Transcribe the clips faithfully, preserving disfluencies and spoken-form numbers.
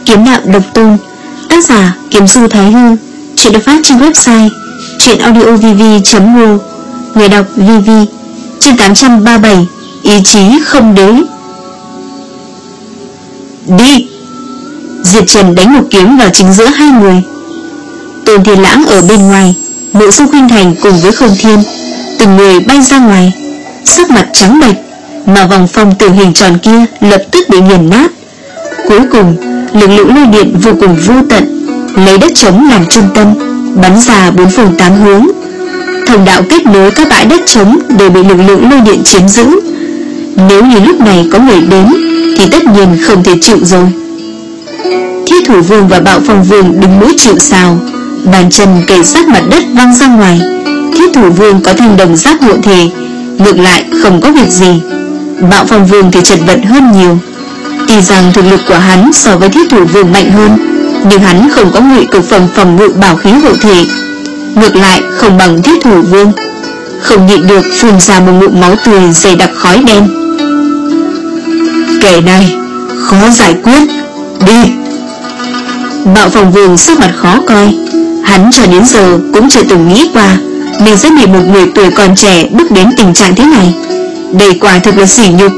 Kiếm đạo độc tôn. Tác giả Kiếm Du Thái Hư. Chuyện được phát trên website truyện audio v v chấm r o. Người đọc vê vê. Chương tám trăm ba mươi bảy. Ý chí không đế. Đi! Diệp Trần đánh một kiếm vào chính giữa hai người. Tôn Thiên Lãng ở bên ngoài, Mộ Dung Khuynh Thành cùng với Không Thiên, từng người bay ra ngoài, sắc mặt trắng bệch, mà vòng phong tử hình tròn kia lập tức bị nghiền nát. Cuối cùng, lực lượng lôi điện vô cùng vô tận, lấy đất trống làm trung tâm, bắn ra bốn phương tám hướng. Thông đạo kết nối các bãi đất trống đều bị lực lượng lôi điện chiếm giữ. Nếu như lúc này có người đến thì tất nhiên không thể chịu rồi. Thiết Thủ Vương và Bạo Phong Vương đứng mũi chịu sào, bàn chân kề sát mặt đất văng ra ngoài. Thiết Thủ Vương có thanh đồng giáp hộ thể, ngược lại không có việc gì. Bạo Phong Vương thì chật vật hơn nhiều. Tuy rằng thực lực của hắn so với Thiết Thủ Vương mạnh hơn, nhưng hắn không có ngụy cực phẩm phòng ngự bảo khí hộ thể, ngược lại không bằng Thiết Thủ Vương. Không nhịn được phun ra một ngụm máu tươi dày đặc khói đen. Kẻ này khó giải quyết. Đi! Bạo Phong Vương sắc mặt khó coi. Hắn cho đến giờ cũng chưa từng nghĩ qua mình sẽ bị một người tuổi còn trẻ bước đến tình trạng thế này. Đây quả thực là sỉ nhục.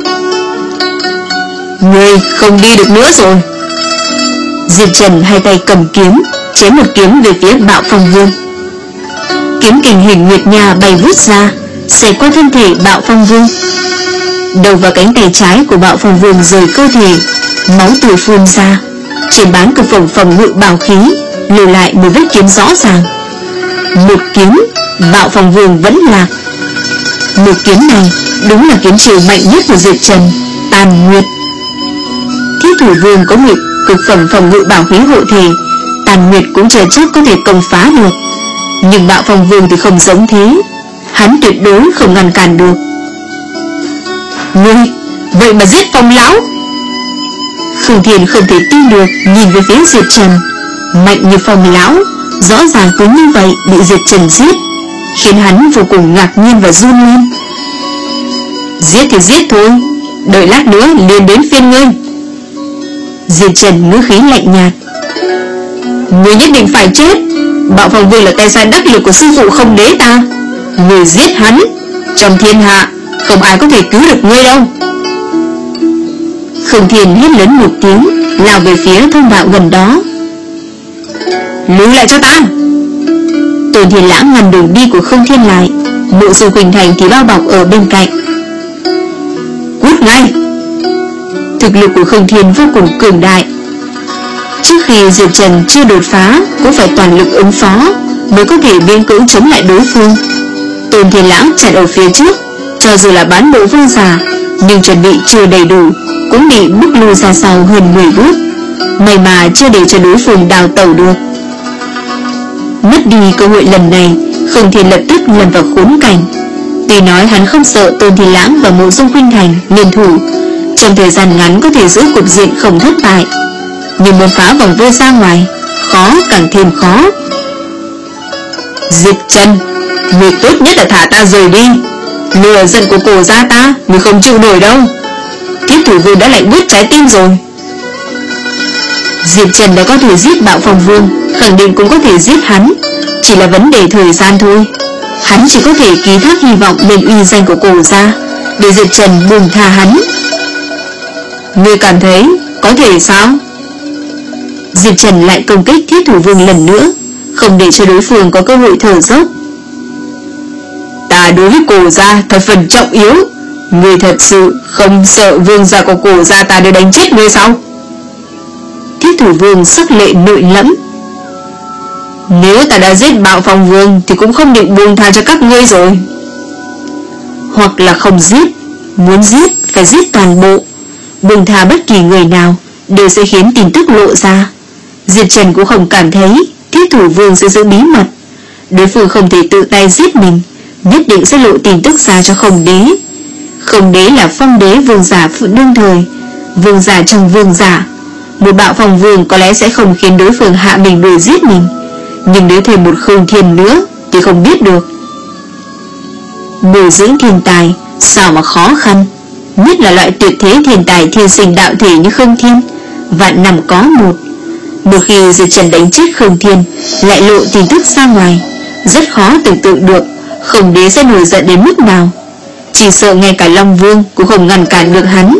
Ngươi không đi được nữa rồi. Diệp Trần hai tay cầm kiếm, chém một kiếm về phía Bạo Phong Vương. Kiếm kình hình nguyệt nha bay vút ra, xẹt qua thân thể Bạo Phong Vương. Đầu vào cánh tay trái của Bạo Phong Vương rời cơ thể, máu tươi phun ra. Trên bán cực phẩm phòng ngự bảo khí lưu lại một vết kiếm rõ ràng. Một kiếm, Bạo Phong Vương vẫn lạc. Một kiếm này đúng là kiếm chiều mạnh nhất của Diệp Trần, Tàn Nguyệt. Thiết Thủ Vương có ngụy cực phẩm phòng ngự bảo khí hộ thể, Tàn Nguyệt cũng chưa chắc có thể công phá được. Nhưng Bạo Phong Vương thì không giống thế, hắn tuyệt đối không ngăn cản được. Ngươi vậy mà giết Phong lão? Khương Thiên không thể tin được, nhìn về phía Diệp Trần. Mạnh như Phong lão, rõ ràng cứ như vậy bị Diệp Trần giết, khiến hắn vô cùng ngạc nhiên và run lên. Giết thì giết thôi, đợi lát nữa liền đến phiên ngươi. Diệp Trần ngữ khí lạnh nhạt. Ngươi nhất định phải chết. Bạo Phong Vương là tay sai đắc lực của sư phụ Không Đế ta. Ngươi giết hắn, trong thiên hạ không ai có thể cứu được ngươi đâu. Khương Thiên hét lớn một tiếng, lao về phía thông đạo gần đó. Lùi lại cho ta! Tôn Thiên Lãng ngăn đường đi của Khương Thiên lại. Mộ Dung Khuynh Thành thì bao bọc ở bên cạnh. Cút ngay! Thực lực của Khương Thiên vô cùng cường đại. Trước khi Diệp Trần chưa đột phá, cũng phải toàn lực ứng phó mới có thể miễn cưỡng chống lại đối phương. Tôn Thiên Lãng chạy ở phía trước, cho dù là bán bộ vương giả, nhưng chuẩn bị chưa đầy đủ, cũng bị bước lùi ra sau hơn mười bước. May mà chưa để cho đối phương đào tẩu được. Mất đi cơ hội lần này, Khương Thiên lập tức lâm vào khốn cảnh. Tuy nói hắn không sợ Tôn Thiên Lãng và Mộ Dung Khuynh Thành liên thủ, trong thời gian ngắn có thể giữ cục diện không thất bại, nhưng muốn phá vòng vây ra ngoài, khó càng thêm khó. Diệp Trần, người tốt nhất là thả ta rời đi. Lừa giận của cổ gia ta, người không chịu nổi đâu. Thiết Thủ Vương đã lạnh buốt trái tim rồi. Diệp Trần đã có thể giết Bạo Phong Vương, khẳng định cũng có thể giết hắn, chỉ là vấn đề thời gian thôi. Hắn chỉ có thể ký thác hy vọng lên uy danh của cổ gia, để Diệp Trần buông tha hắn. Ngươi cảm thấy có thể sao? Diệp Trần lại công kích Thiết Thủ Vương lần nữa, không để cho đối phương có cơ hội thở dốc. Ta đối với cổ gia thật phần trọng yếu. Ngươi thật sự không sợ vương gia của cổ gia ta để đánh chết ngươi sao? Thiết Thủ Vương sắc lệ nội lẫm. Nếu ta đã giết Bạo Phong Vương thì cũng không định buông tha cho các ngươi rồi. Hoặc là không giết, muốn giết phải giết toàn bộ. Buông tha bất kỳ người nào đều sẽ khiến tin tức lộ ra. Diệp Trần cũng không cảm thấy Thiết Thủ Vương sẽ giữ bí mật. Đối phương không thể tự tay giết mình, nhất định sẽ lộ tin tức ra cho Không Đế. Không Đế là Phong Đế vương giả phụ đương thời, vương giả trong vương giả. Một Bạo Phong Vương có lẽ sẽ không khiến đối phương hạ mình đuổi giết mình, nhưng nếu thêm một Khương Thiên nữa thì không biết được. Bồi dưỡng thiên tài sao mà khó khăn, nhất là loại tuyệt thế thiên tài thiên sinh đạo thể như Khương Thiên, vạn năm có một. Một khi Diệp Trần đánh chết Khương Thiên, lại lộ tin tức ra ngoài, rất khó tưởng tượng được Khổng Đế sẽ nổi giận đến mức nào. Chỉ sợ ngay cả Long Vương cũng không ngăn cản được hắn.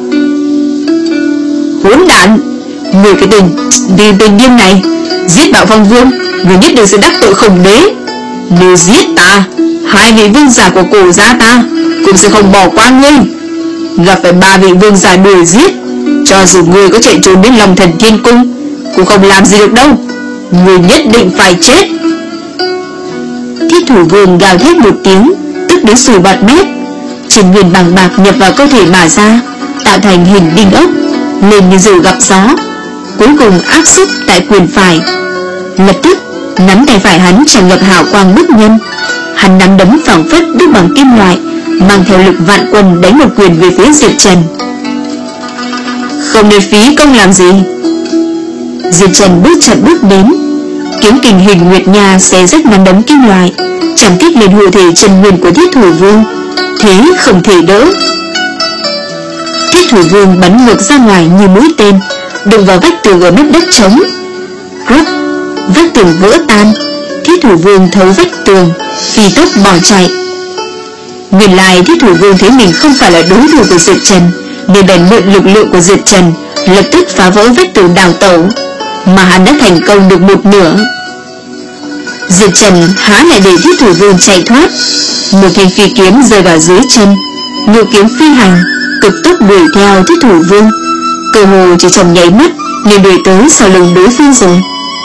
Hỗn đản, người cái tình vì tình điên này, giết Bạo Phong Vương, người nhất định sẽ đắc tội Khổng Đế. Nếu giết ta, hai vị vương giả của cổ gia ta cũng sẽ không bỏ qua ngươi. Gặp phải ba vị vương giả đuổi giết, cho dù ngươi có chạy trốn đến Long Thần Thiên Cung cũng không làm gì được đâu. Ngươi nhất định phải chết. Thiết Thủ Vương gào thét một tiếng, tức đến sùi bọt mép. Chân nguyên bằng bạc nhập vào cơ thể mà ra, tạo thành hình đinh ốc, lên như diều gặp gió. Cuối cùng áp xúc tại quyền phải. Lập tức nắm tay phải hắn tràn ngập hào quang bức nhân. Hắn nắm đấm phảng phất đúc bằng kim loại, mang theo lực vạn quân đánh một quyền về phía Diệp Trần. Không để phí công làm gì. Diệp Trần bước chậm bước đến, kiếm kình hình nguyệt nha xé rách nắm đấm kim loại, chẳng kích lên hộ thể chân nguyên của Thiết Thủ Vương, thế không thể đỡ. Thiết Thủ Vương bắn ngược ra ngoài như mũi tên, đụng vào vách tường ở mép đất trống. Rốt, vách tường vỡ tan. Thiết Thủ Vương thấu vách tường, phi tốc bỏ chạy. Nguyên lai Thiết Thủ Vương thấy mình không phải là đối thủ của Diệp Trần, nên bèn mượn lực lượng của Diệp Trần, lập tức phá vỡ vách tường đào tẩu, mà hắn đã thành công được một nửa. Diệp Trần há lại để Thiết Thủ Vương chạy thoát. Một thanh phi kiếm rơi vào dưới chân, ngự kiếm phi hành, cực tốc đuổi theo Thiết Thủ Vương. Cơ hồ chỉ trong nháy mắt liền đuổi tới sau lưng đối phương rồi.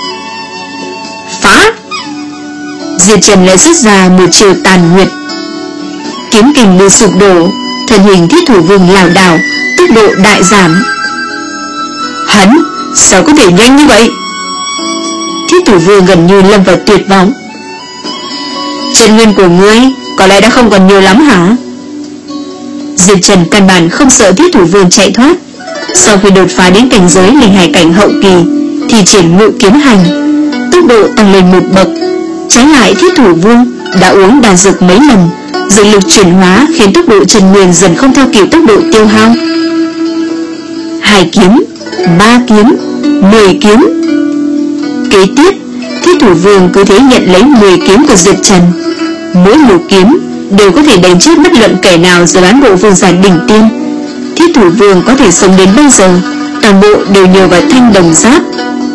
Phá! Diệp Trần lại xuất ra một chiều tàn nguyệt. Kiếm kình như sụp đổ, thân hình Thiết Thủ Vương lảo đảo, tốc độ đại giảm. Hắn sao có thể nhanh như vậy? Thiết Thủ Vương gần như lâm vào tuyệt vọng. Chân nguyên của ngươi có lẽ đã không còn nhiều lắm hả? Diệp Trần căn bản không sợ Thiết Thủ Vương chạy thoát. Sau khi đột phá đến cảnh giới linh hải cảnh hậu kỳ thì triển ngự kiếm hành, tốc độ tăng lên một bậc. Trái lại Thiết Thủ Vương đã uống đan dược mấy lần, dược lực chuyển hóa khiến tốc độ chân nguyên dần không theo kịp tốc độ tiêu hao. Hai kiếm, ba kiếm, mười kiếm. Kế tiếp Thiết Thủ Vương cứ thế nhận lấy mười kiếm của Diệp Trần. Mỗi một kiếm đều có thể đánh chết bất luận kẻ nào dưới bán bộ vương giả đỉnh tiên. Thiết Thủ Vương có thể sống đến bây giờ, toàn bộ đều nhờ vào thanh đồng giáp.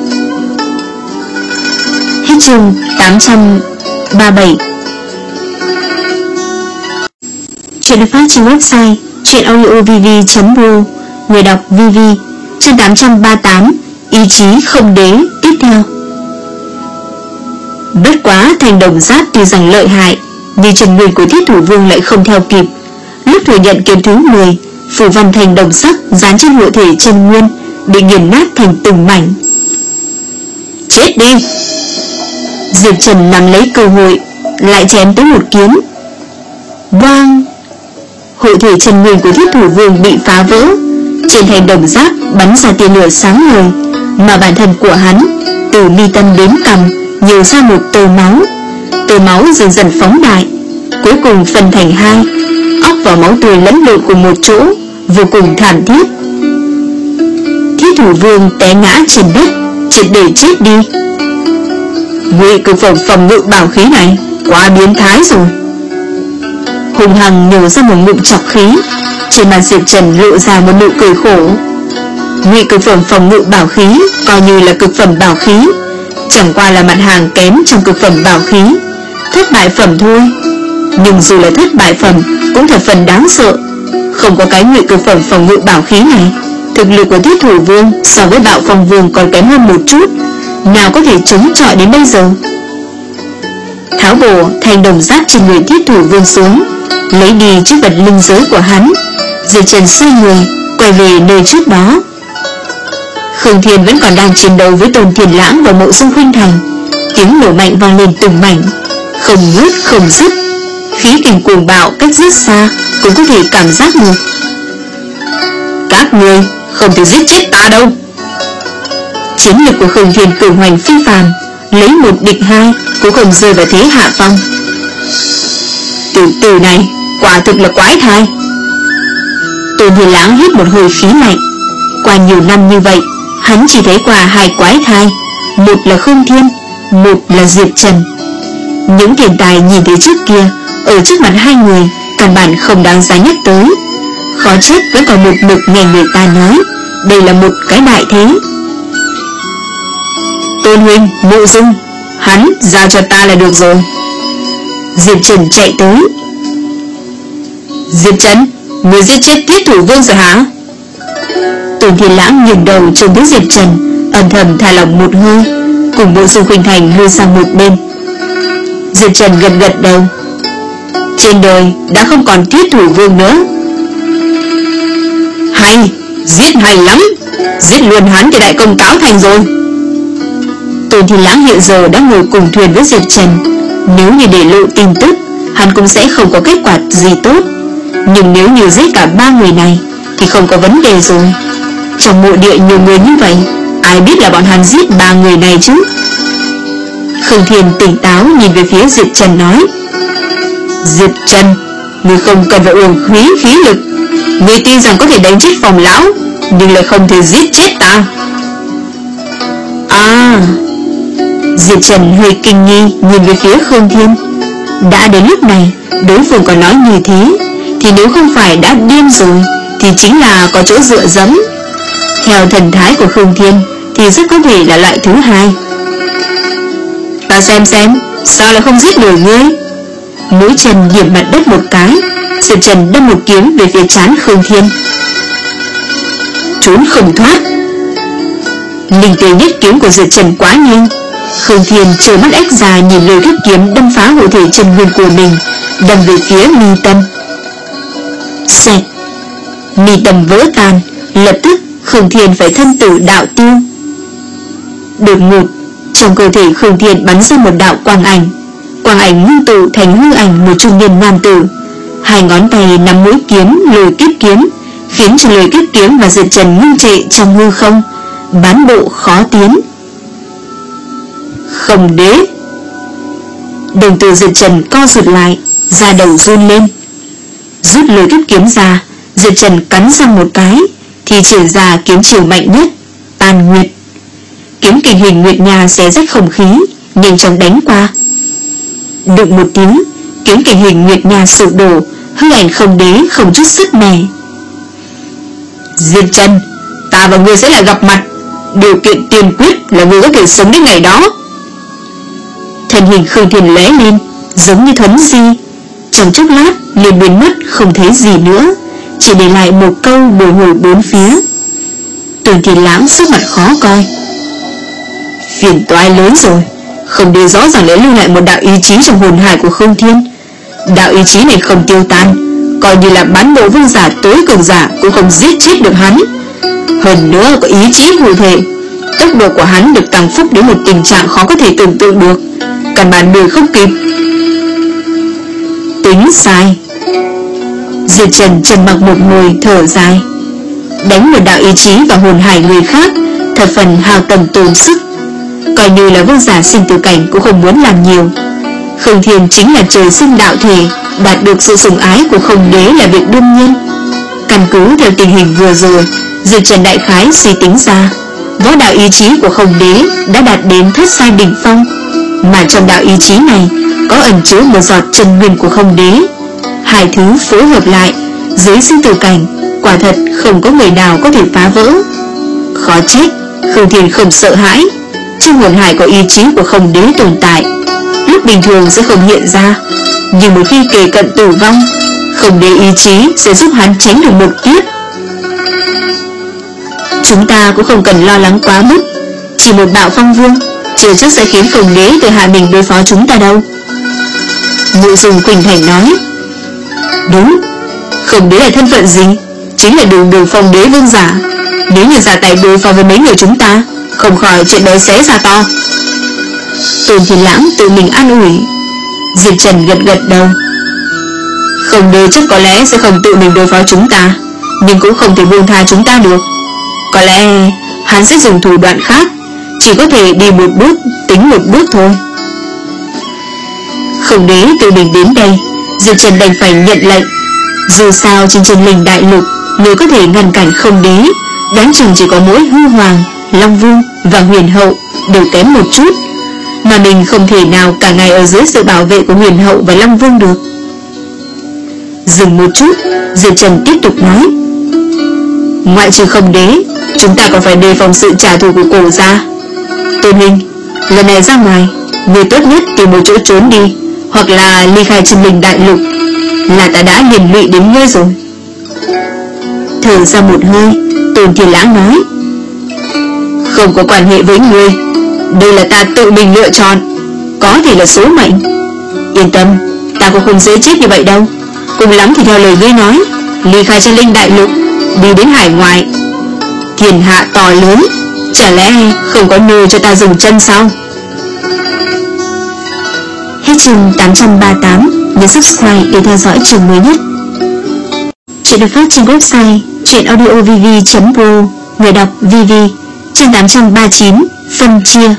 Hết chương tám trăm ba mươi bảy. Chuyện được phát trên website truyệnaudiovv chấm ro. Người đọc vê vê. Chương tám trăm ba mươi tám. Ý chí không đế tiếp theo. Bất quá thanh đồng giáp tuy rằng lợi hại, nhưng chân nguyên của Thiết Thủ Vương lại không theo kịp. Lúc thừa nhận kiếm thứ mười, phù văn thành đồng sắc dán trên hộ thể chân nguyên bị nghiền nát thành từng mảnh. Chết đi! Diệp Trần nắm lấy cơ hội, lại chém tới một kiếm. Vang! Hộ thể chân nguyên của Thiết Thủ Vương bị phá vỡ, trên thành đồng giáp bắn ra tia lửa sáng ngời, mà bản thân của hắn từ mi tâm đến cằm nhiều ra một tơ máu. Tơ máu dần dần phóng đại, cuối cùng phân thành hai, óc và máu tươi lẫn lộn cùng một chỗ, vô cùng thảm thiết. Thiết Thủ Vương té ngã trên đất, triệt để chết đi. Ngụy cực phẩm phòng ngự bảo khí này quá biến thái rồi. Hùng hằng nhổ ra một ngụm trọc khí, trên mặt Diệp Trần lộ ra một nụ cười khổ. Ngụy cực phẩm phòng ngự bảo khí coi như là cực phẩm bảo khí, chẳng qua là mặt hàng kém trong cực phẩm bảo khí, thất bại phẩm thôi. Nhưng dù là thất bại phẩm cũng thật phần đáng sợ. Không có cái ngụy cực phẩm phòng ngự bảo khí này, thực lực của Thiết Thủ Vương so với Bạo Phong Vương còn kém hơn một chút, nào có thể chống chọi đến bây giờ. Tháo bổ thành đồng giáp trên người Thiết Thủ Vương xuống, lấy đi chiếc vật linh giới của hắn. Diệp Trần xoay người quay về nơi trước đó. Khương Thiên vẫn còn đang chiến đấu với Tôn Thiền Lãng và Mộ Dung Khuynh Thành. Tiếng nổ mạnh vang lên từng mảnh, không ngớt không dứt. Khí kình cuồng bạo cách rất xa cũng có thể cảm giác được. Các ngươi không thể giết chết ta đâu. Chiến lực của Khương Thiên cường hoành phi phàm, lấy một địch hai cũng không rơi vào thế hạ phong. Tiểu tử này quả thực là quái thai. Tôn Thiền Lãng hít một hơi khí lạnh. Qua nhiều năm như vậy, Hắn chỉ thấy qua hai quái thai, một là Khương Thiên, một là Diệp Trần. Những tiền tài nhìn thấy trước kia ở trước mặt hai người căn bản không đáng giá nhắc tới. Khó trách vẫn còn một mực nghe người ta nói đây là một cái đại thế. Tôn huynh, Mộ Dung, hắn giao cho ta là được rồi. Diệp Trần chạy tới. Diệp Trần, người giết chết Thiết Thủ Vương rồi hả? Tôn Thiên Lãng nhường đầu trông thấy Diệp Trần, âm thầm thả lỏng một hơi, cùng Mộ Dung Khuynh Thành lui sang một bên. Diệp Trần gật gật đầu. Trên đời đã không còn Thiết Thủ Vương nữa. Hay, giết hay lắm, giết luôn hắn thì đại công cáo thành rồi. Tôn Thiên Lãng hiện giờ đã ngồi cùng thuyền với Diệp Trần. Nếu như để lộ tin tức, hắn cũng sẽ không có kết quả gì tốt. Nhưng nếu như giết cả ba người này thì không có vấn đề rồi. Trong mộ địa nhiều người như vậy, ai biết là bọn hắn giết ba người này chứ. Khương Thiên tỉnh táo nhìn về phía Diệp Trần nói: Diệp Trần, ngươi không cần phải uổng phí khí lực. Ngươi tin rằng có thể đánh chết Phòng lão, nhưng lại không thể giết chết ta. À, Diệp Trần hơi kinh nghi nhìn về phía Khương Thiên. Đã đến lúc này đối phương còn nói như thế, thì nếu không phải đã điên rồi thì chính là có chỗ dựa dẫm. Theo thần thái của Khương Thiên thì rất có thể là loại thứ hai. Ta xem xem, sao lại không giết nổi ngươi? Mũi chân điểm mặt đất một cái, Diệp Trần đâm một kiếm về phía trán Khương Thiên. Trốn không thoát. Linh tế nhất kiếm của Diệp Trần quá nhanh. Khương Thiên trợn mắt ếch ra nhìn lời thất kiếm đâm phá hộ thể chân nguyên của mình, đâm về phía mi tâm. Xẹt, mi tâm vỡ tan. Lập tức Khương Thiên phải thân tử đạo tiêu. Đột ngột trong cơ thể Khương Thiên bắn ra một đạo quang ảnh. Quang ảnh ngưng tụ thành hư ảnh một trung niên nam tử. Hai ngón tay nắm mũi kiếm lôi kiếp kiếm, khiến cho lôi kiếp kiếm và Diệp Trần ngưng trệ trong hư không, bán bộ khó tiến. Không đế. Đồng tử Diệp Trần co rụt lại, da đầu run lên. Rút lôi kiếp kiếm ra, Diệp Trần cắn răng một cái thì triển ra kiếm chiều mạnh nhất, Tàn Nguyệt. Kiếm kình hình nguyệt nha xé rách không khí, nhanh chóng đánh qua. Đụng một tiếng, kiếm kình hình nguyệt nha sụp đổ, hư ảnh không đế không chút sức mẻ. Diệp Trần, ta và ngươi sẽ lại gặp mặt. Điều kiện tiên quyết là ngươi có thể sống đến ngày đó. Thân hình Khương Thiên lóe lên, giống như thuấn di, trong chốc lát liền biến mất không thấy gì nữa, chỉ để lại một câu bồi hồi bốn phía. Tôn Thiên Lãng sắc mặt khó coi. Phiền toái lớn rồi, không đế rõ ràng để lưu lại một đạo ý chí trong hồn hải của Khương Thiên. Đạo ý chí này không tiêu tan, coi như là bán bộ vương giả tối cường giả cũng không giết chết được hắn. Hơn nữa có ý chí cụ thể, tốc độ của hắn được tăng phúc đến một tình trạng khó có thể tưởng tượng được, căn bản đuổi không kịp. Tính sai. Diệp Trần trầm mặc một hồi thở dài. Đánh một đạo ý chí vào hồn hải người khác thật phần hao tầm tổn sức. Coi như là vương giả sinh tử cảnh cũng không muốn làm nhiều. Khương Thiên chính là trời sinh đạo thể, đạt được sự sủng ái của Không đế là việc đương nhiên. Căn cứ theo tình hình vừa rồi, Diệp Trần đại khái suy tính ra võ đạo ý chí của Không đế đã đạt đến thất sai đỉnh phong, mà trong đạo ý chí này có ẩn chứa một giọt chân nguyên của Không đế. Hai thứ phối hợp lại, dưới sinh tử cảnh quả thật không có người nào có thể phá vỡ. Khó trách Khương Thiên không sợ hãi. Trong hồn hải có ý chí của Không đế tồn tại, lúc bình thường sẽ không hiện ra, nhưng một khi kề cận tử vong, Không đế ý chí sẽ giúp hắn tránh được một kiếp. Chúng ta cũng không cần lo lắng quá mức, chỉ một bạo phong vương chưa chắc sẽ khiến Không đế tự hạ mình đối phó chúng ta đâu. Mộ Dung Khuynh Thành nói. Đúng, Không đế là thân phận gì? Chính là đường đường phong đế vương giả. Nếu như giả tay đối phó với mấy người chúng ta, không khỏi chuyện đấy xé ra to. Tôn Thiên Lãng tự mình an ủi. Diệp Trần gật gật đầu. Không đế chắc có lẽ sẽ không tự mình đối phó chúng ta, nhưng cũng không thể buông tha chúng ta được. Có lẽ hắn sẽ dùng thủ đoạn khác, chỉ có thể đi một bước tính một bước thôi. Không đế tự mình đến đây, Diệp Trần đành phải nhận lệnh. Dù sao trên chân linh đại lục, người có thể ngăn cản Không đế đáng chừng chỉ có mỗi Hư Hoàng, Long Vương và Huyền Hậu đều kém một chút, mà mình không thể nào cả ngày ở dưới sự bảo vệ của Huyền Hậu và Long Vương được. Dừng một chút, Diệp Trần tiếp tục nói, ngoại trừ Không Đế, chúng ta còn phải đề phòng sự trả thù của Cổ gia. Tôn Huynh, lần này ra ngoài, người tốt nhất tìm một chỗ trốn đi, hoặc là ly khai Chân Linh Đại Lục, là ta đã liên lụy đến ngươi rồi. Thở ra một hơi, Tôn Thiên Lãng nói, không có quan hệ với ngươi, đây là ta tự mình lựa chọn, có thể là số mệnh. Yên tâm, ta cũng không dễ chết như vậy đâu. Cùng lắm thì theo lời ngươi nói, ly khai Chân Linh Đại Lục, đi đến hải ngoại. Thiên hạ to lớn, chả lẽ không có nơi cho ta dừng chân sao? Hết chương tám trăm ba mươi tám. Nhớ subscribe để theo dõi chương mới nhất. Chuyện được phát trên website truyệnaudiovv chấm pro. Người đọc vê vê. Chương tám trăm ba mươi chín. Phân chia.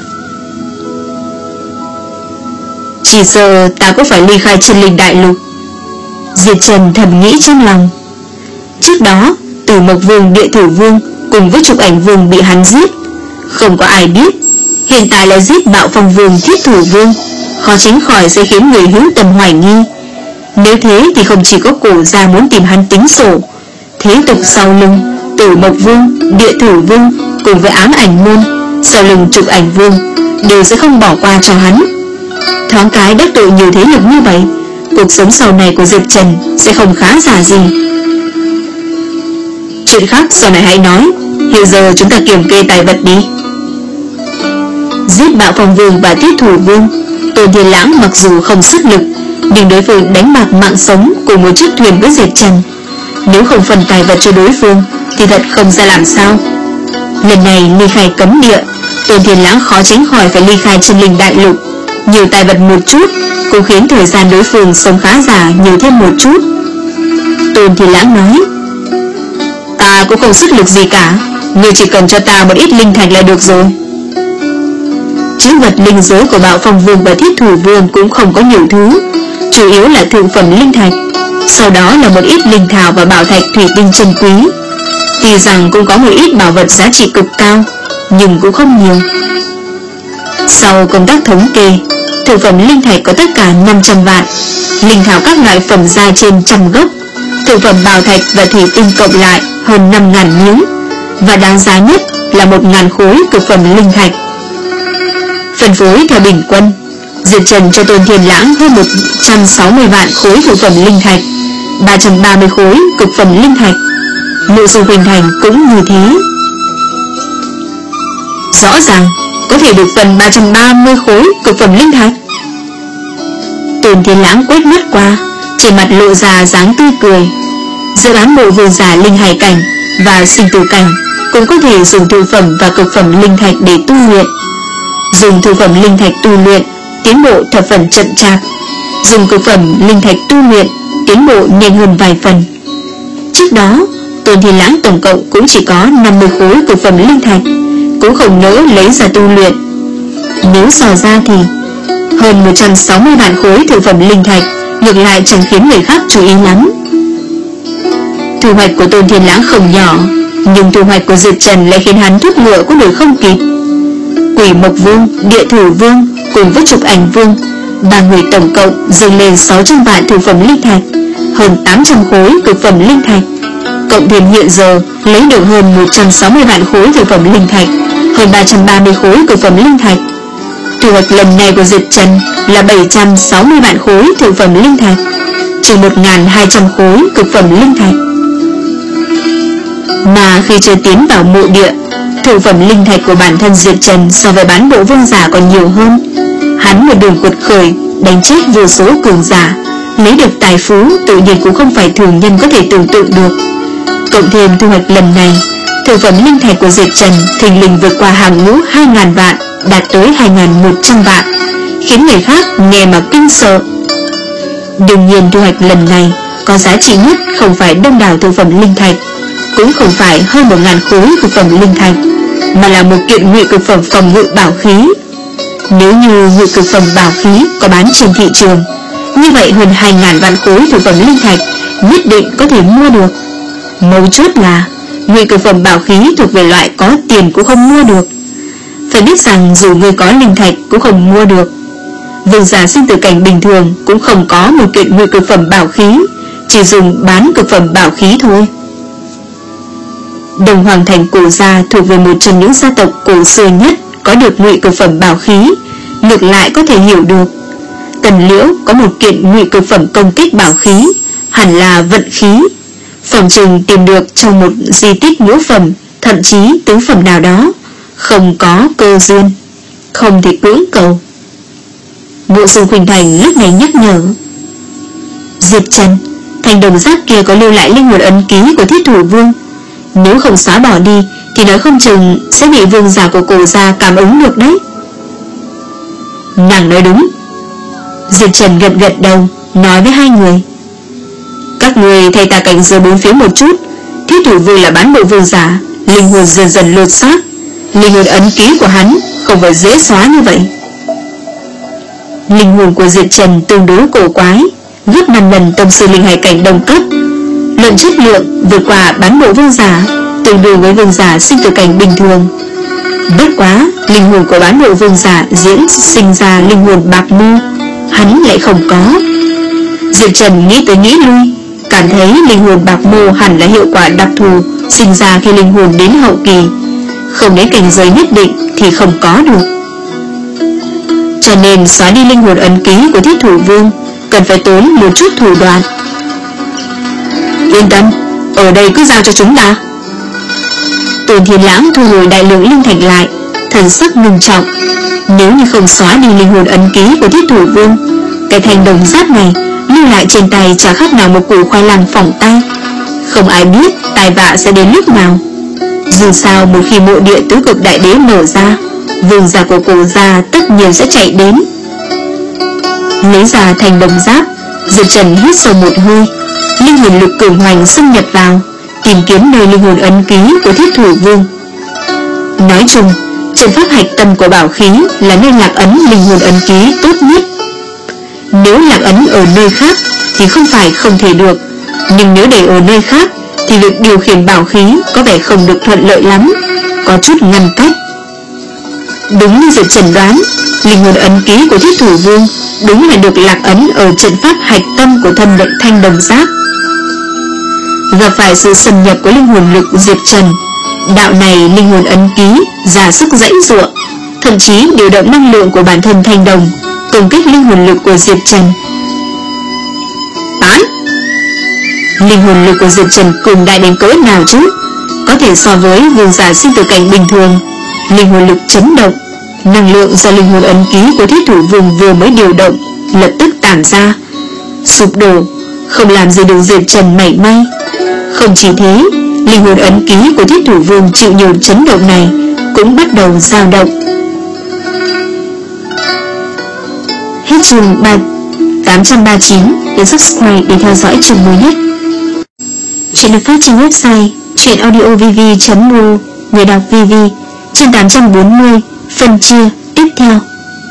Chỉ sợ ta cũng phải ly khai Chân Linh Đại Lục. Diệp Trần thầm nghĩ trong lòng. Trước đó Tử Mộc Vương, Địa Thủ Vương cùng với Trục Ảnh Vương bị hắn giết, không có ai biết. Hiện tại lại giết Bạo Phong Vương, Thiết Thủ Vương, khó tránh khỏi sẽ khiến người hữu tâm hoài nghi. Nếu thế thì không chỉ có Cổ gia muốn tìm hắn tính sổ, thế tục sau lưng Tử Mộc Vương, Địa Thủ Vương cùng với Ám Ảnh Môn sau lưng Trục Ảnh Vương đều sẽ không bỏ qua cho hắn. Thoáng cái đắc tội nhiều thế lực như vậy, cuộc sống sau này của Diệp Trần sẽ không khá giả gì. Chuyện khác sau này hãy nói, hiện giờ chúng ta kiểm kê tài vật đi. Giết Bạo Phong Vương và Thiết Thủ Vương, Tôn Thiên Lãng mặc dù không sức lực, nhưng đối phương đánh bạc mạng sống cùng một chiếc thuyền với Diệp Trần, nếu không phần tài vật cho đối phương thì thật không ra làm sao. Lần này ly khai cấm địa, Tôn Thiên Lãng khó tránh khỏi phải ly khai Chân Linh Đại Lục. Nhiều tài vật một chút cũng khiến thời gian đối phương sống khá giả nhiều thêm một chút. Tôn Thiên Lãng nói, ta cũng không sức lực gì cả, ngươi chỉ cần cho ta một ít linh thạch là được rồi. Chữ vật linh giới của Bạo Phong Vương và Thiết Thủ Vương cũng không có nhiều thứ, chủ yếu là thượng phẩm linh thạch, sau đó là một ít linh thảo và bảo thạch thủy tinh chân quý. Tuy rằng cũng có một ít bảo vật giá trị cực cao, nhưng cũng không nhiều. Sau công tác thống kê, thượng phẩm linh thạch có tất cả năm trăm vạn, linh thảo các loại phẩm ra trên trăm gốc, thượng phẩm bảo thạch và thủy tinh cộng lại hơn năm ngàn miếng, và đáng giá nhất là một ngàn khối cực phẩm linh thạch. Phân phối theo bình quân, Diệp Trần cho Tôn Thiên Lãng hơn một trăm sáu mươi vạn khối thượng phẩm linh thạch, ba trăm ba mươi khối cực phẩm linh thạch. Nội dung Huỳnh Thành cũng như thế. Rõ ràng có thể được phần ba trăm ba mươi khối cực phẩm linh thạch. Tôn Thiên Lãng quét mắt qua, trên mặt lộ ra dáng tươi cười. Giữa đám bộ vương giả linh hải cảnh và sinh tử cảnh cũng có thể dùng thượng phẩm và cực phẩm linh thạch để tu luyện. Dùng thượng phẩm linh thạch tu luyện, tiến bộ thập phần chậm chạp. Dùng cực phẩm linh thạch tu luyện, tiến bộ nhanh hơn vài phần. Trước đó Tôn Thiên Lãng tổng cộng cũng chỉ có năm mươi khối cực phẩm linh thạch, cũng không nỡ lấy ra tu luyện. Nếu so ra thì hơn một trăm sáu mươi vạn khối thượng phẩm linh thạch ngược lại chẳng khiến người khác chú ý lắm. Thu hoạch của Tôn Thiên Lãng không nhỏ, nhưng thu hoạch của Diệp Trần lại khiến hắn thúc ngựa có đuổi không kịp. Quỷ Mộc Vương, Địa Thủ Vương cùng với Trục Ảnh Vương, ba người tổng cộng dâng lên sáu trăm vạn thượng phẩm linh thạch, hơn tám trăm khối cực phẩm linh thạch, cộng thêm hiện giờ lấy được hơn một trăm sáu mươi vạn khối thượng phẩm linh thạch, hơn ba trăm ba mươi khối cực phẩm linh thạch. Thu hoạch lần này của Diệp Trần là bảy trăm sáu mươi vạn khối thượng phẩm linh thạch, trừ một nghìn hai trăm khối cực phẩm linh thạch. Mà khi chưa tiến vào mộ địa, thượng phẩm linh thạch của bản thân Diệp Trần so với bán bộ vương giả còn nhiều hơn. Hắn một đường quật khởi, đánh chết vô số cường giả, lấy được tài phú tự nhiên cũng không phải thường nhân có thể tưởng tượng được. Cộng thêm thu hoạch lần này, thượng phẩm linh thạch của Diệp Trần thình lình vượt qua hàng ngũ hai nghìn vạn, đạt tới hai nghìn một trăm vạn, khiến người khác nghe mà kinh sợ. Đương nhiên thu hoạch lần này có giá trị nhất không phải đông đảo thượng phẩm linh thạch, cũng không phải hơn một ngàn khối cực phẩm linh thạch, mà là một kiện ngụy cực phẩm phòng ngự bảo khí. Nếu như ngụy cực phẩm bảo khí có bán trên thị trường, như vậy hơn hai nghìn vạn khối thực phẩm linh thạch nhất định có thể mua được. Mấu chốt là ngụy cực phẩm bảo khí thuộc về loại có tiền cũng không mua được. Phải biết rằng dù người có linh thạch cũng không mua được. Vương giả sinh tử cảnh bình thường cũng không có một kiện ngụy cực phẩm bảo khí, chỉ dùng bán cực phẩm bảo khí thôi. Đồng Hoàng Thành cổ gia thuộc về một trong những gia tộc cổ xưa nhất có được ngụy cực phẩm bảo khí, ngược lại có thể hiểu được. Cần Liễu có một kiện ngụy cực phẩm công kích bảo khí, hẳn là vận khí, phòng chừng tìm được trong một di tích ngũ phẩm, thậm chí tứ phẩm nào đó, không có cơ duyên, không thể cưỡng cầu. Ngộ Dung Khuynh Thành lúc này nhắc nhở: Diệp Trần, thành đồng giáp kia có lưu lại linh hồn ấn ký của Thiết Thủ Vương, nếu không xóa bỏ đi thì nói không chừng sẽ bị vương giả của cổ gia cảm ứng được đấy. Nàng nói đúng. Diệp Trần gật gật đầu, nói với hai người: Các người thay ta cảnh giới bốn phía một chút. Thiết Thủ Vương là bán bộ vương giả, linh hồn dần dần lột xác, linh hồn ấn ký của hắn không phải dễ xóa như vậy. Linh hồn của Diệp Trần tương đối cổ quái, gấp năm lần tông sư linh hải cảnh đồng cấp, luận chất lượng vượt qua bán bộ vương giả, tương đương với vương giả sinh tử cảnh bình thường. Bất quá, linh hồn của bán bộ vương giả diễn sinh ra linh hồn bạc mưu, hắn lại không có. Diệp Trần nghĩ tới nghĩ lui, cảm thấy linh hồn bạc mưu hẳn là hiệu quả đặc thù sinh ra khi linh hồn đến hậu kỳ, không đến cảnh giới nhất định thì không có được. Cho nên xóa đi linh hồn ấn ký của Thiết Thủ Vương cần phải tốn một chút thủ đoạn. Yên tâm, ở đây cứ giao cho chúng ta. Tôn Thiên Lãng thu hồi đại lượng linh thạch lại, thần sắc ngưng trọng. Nếu như không xóa đi linh hồn ấn ký của Thiết Thủ Vương, cái thành đồng giáp này lưu lại trên tay chả khác nào một củ khoai lang phỏng tay. Không ai biết tai vạ sẽ đến lúc nào. Dù sao một khi mộ địa tứ cực đại đế mở ra, vương giả của cổ gia tất nhiên sẽ chạy đến. Lấy ra thành đồng giáp, Diệp Trần hít sâu một hơi, linh hồn lực cường hoành xâm nhập vào, tìm kiếm nơi linh hồn ấn ký của Thiết Thủ Vương. Nói chung, trận pháp hạch tâm của bảo khí là nơi lạc ấn linh hồn ấn ký tốt nhất. Nếu lạc ấn ở nơi khác thì không phải không thể được, nhưng nếu để ở nơi khác thì việc điều khiển bảo khí có vẻ không được thuận lợi lắm, có chút ngăn cách. Đúng như Diệp Trần đoán, linh hồn ấn ký của Thiết Thủ Vương đúng là được lạc ấn ở trận pháp hạch tâm của thân lệnh thanh đồng giáp. Gặp phải sự xâm nhập của linh hồn lực Diệp Trần, đạo này linh hồn ấn ký ra sức giãy giụa, thậm chí điều động năng lượng của bản thân thanh đồng công kích linh hồn lực của Diệp Trần. Tán! Linh hồn lực của Diệp Trần cường đại đến cỡ nào chứ? Có thể so với vương giả sinh tử cảnh bình thường. Linh hồn lực chấn động, năng lượng do linh hồn ấn ký của Thiết Thủ Vương vừa mới điều động lập tức tản ra, sụp đổ, không làm gì được Diệp Trần mảy may. Không chỉ thế, linh hồn ấn ký của Thiết Thủ Vương chịu nhiều chấn động này cũng bắt đầu dao động. Hết chương tám trăm ba mươi chín, nhấn subscribe để theo dõi chương mới nhất. Chuyện được phát trên website truyện audio v v chấm r o, người đọc vê vê. Chương tám trăm bốn mươi, phần chia tiếp theo.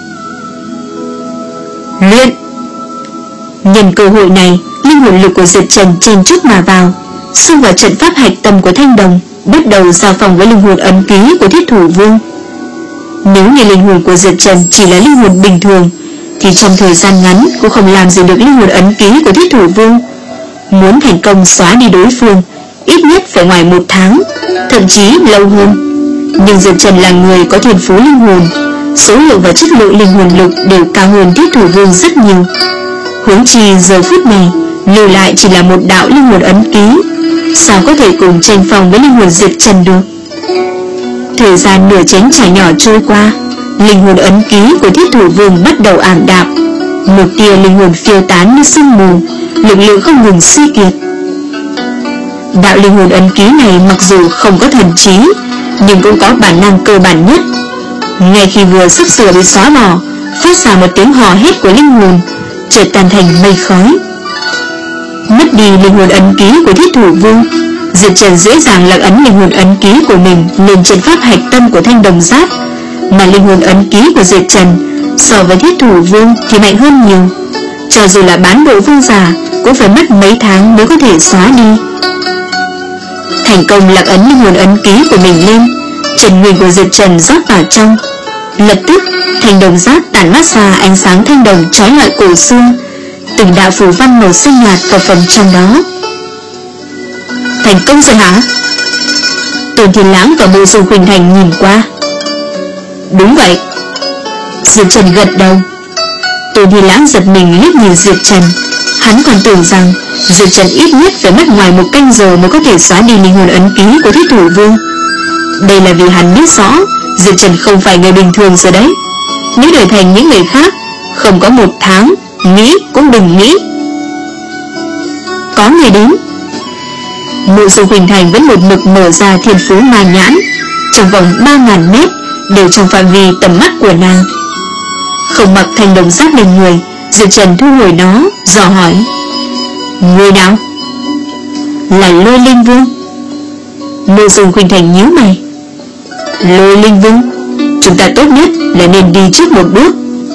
Luyện. Nhân cơ hội này, linh hồn lực của Diệp Trần chen chúc mà vào, xông vào trận pháp hạch tâm của thanh đồng, bắt đầu giao phòng với linh hồn ấn ký của Thiết Thủ Vương. Nếu như linh hồn của Diệp Trần chỉ là linh hồn bình thường, thì trong thời gian ngắn cũng không làm gì được linh hồn ấn ký của Thiết Thủ Vương. Muốn thành công xóa đi đối phương, ít nhất phải ngoài một tháng, thậm chí lâu hơn. Nhưng Diệp Trần là người có thiên phú linh hồn, số lượng và chất lượng linh hồn lực đều cao hơn Thiết Thủ Vương rất nhiều. Huống chi giờ phút này lưu lại chỉ là một đạo linh hồn ấn ký, sao có thể cùng tranh phòng với linh hồn Diệp Trần được? Thời gian nửa chén trà nhỏ trôi qua, linh hồn ấn ký của Thiết Thủ Vương bắt đầu ảm đạm, một tia linh hồn phiêu tán như sương mù, lực lượng không ngừng suy kiệt. Đạo linh hồn ấn ký này mặc dù không có thần trí, nhưng cũng có bản năng cơ bản nhất. Ngay khi vừa sắp sửa bị xóa bỏ, phát ra một tiếng hò hét của linh hồn, chợt tan thành mây khói. Mất đi linh hồn ấn ký của Thiết Thủ Vương, Diệp Trần dễ dàng lạc ấn linh hồn ấn ký của mình lên trận pháp hạch tâm của thanh đồng giáp, mà linh hồn ấn ký của Diệp Trần so với Thiết Thủ Vương thì mạnh hơn nhiều. Cho dù là bán bộ vương giả cũng phải mất mấy tháng mới có thể xóa đi. thành công lạc ấn linh hồn ấn ký của mình lên. Trần nguyên của Diệp Trần rót vào trong. Lập tức thành đồng giáp tản mát ra ánh sáng thanh đồng chói lọi cổ xưa, từng đạo phù văn màu xanh nhạt vào phần trong đó. Thành công rồi hả? Tôn Thiên Lãng và Mộ Dung Khuynh Thành nhìn qua. Đúng vậy. Diệp Trần gật đầu. Tôn Thiên Lãng giật mình liếc nhìn Diệp Trần. Hắn còn tưởng rằng Diệp Trần ít nhất phải mất ngoài một canh giờ mới có thể xóa đi linh hồn ấn ký của Thiết Thủ Vương. Đây là vì hắn biết rõ Diệp Trần không phải người bình thường rồi đấy. Nếu đổi thành những người khác, không có một tháng, nghĩ cũng đừng nghĩ. Có người đến. Mộ Dung Khuynh Thành vẫn một mực mở ra thiên phú ma nhãn, trong vòng ba ngàn mét đều trong phạm vi tầm mắt của nàng. Không mặc thành đồng giáp lên người, Diệp Trần thu hồi nó, dò hỏi: người nào? Là Lôi Linh Vương. Mộ Dung Khuynh Thành nhíu mày. Lôi Linh Vương, chúng ta tốt nhất là nên đi trước một bước.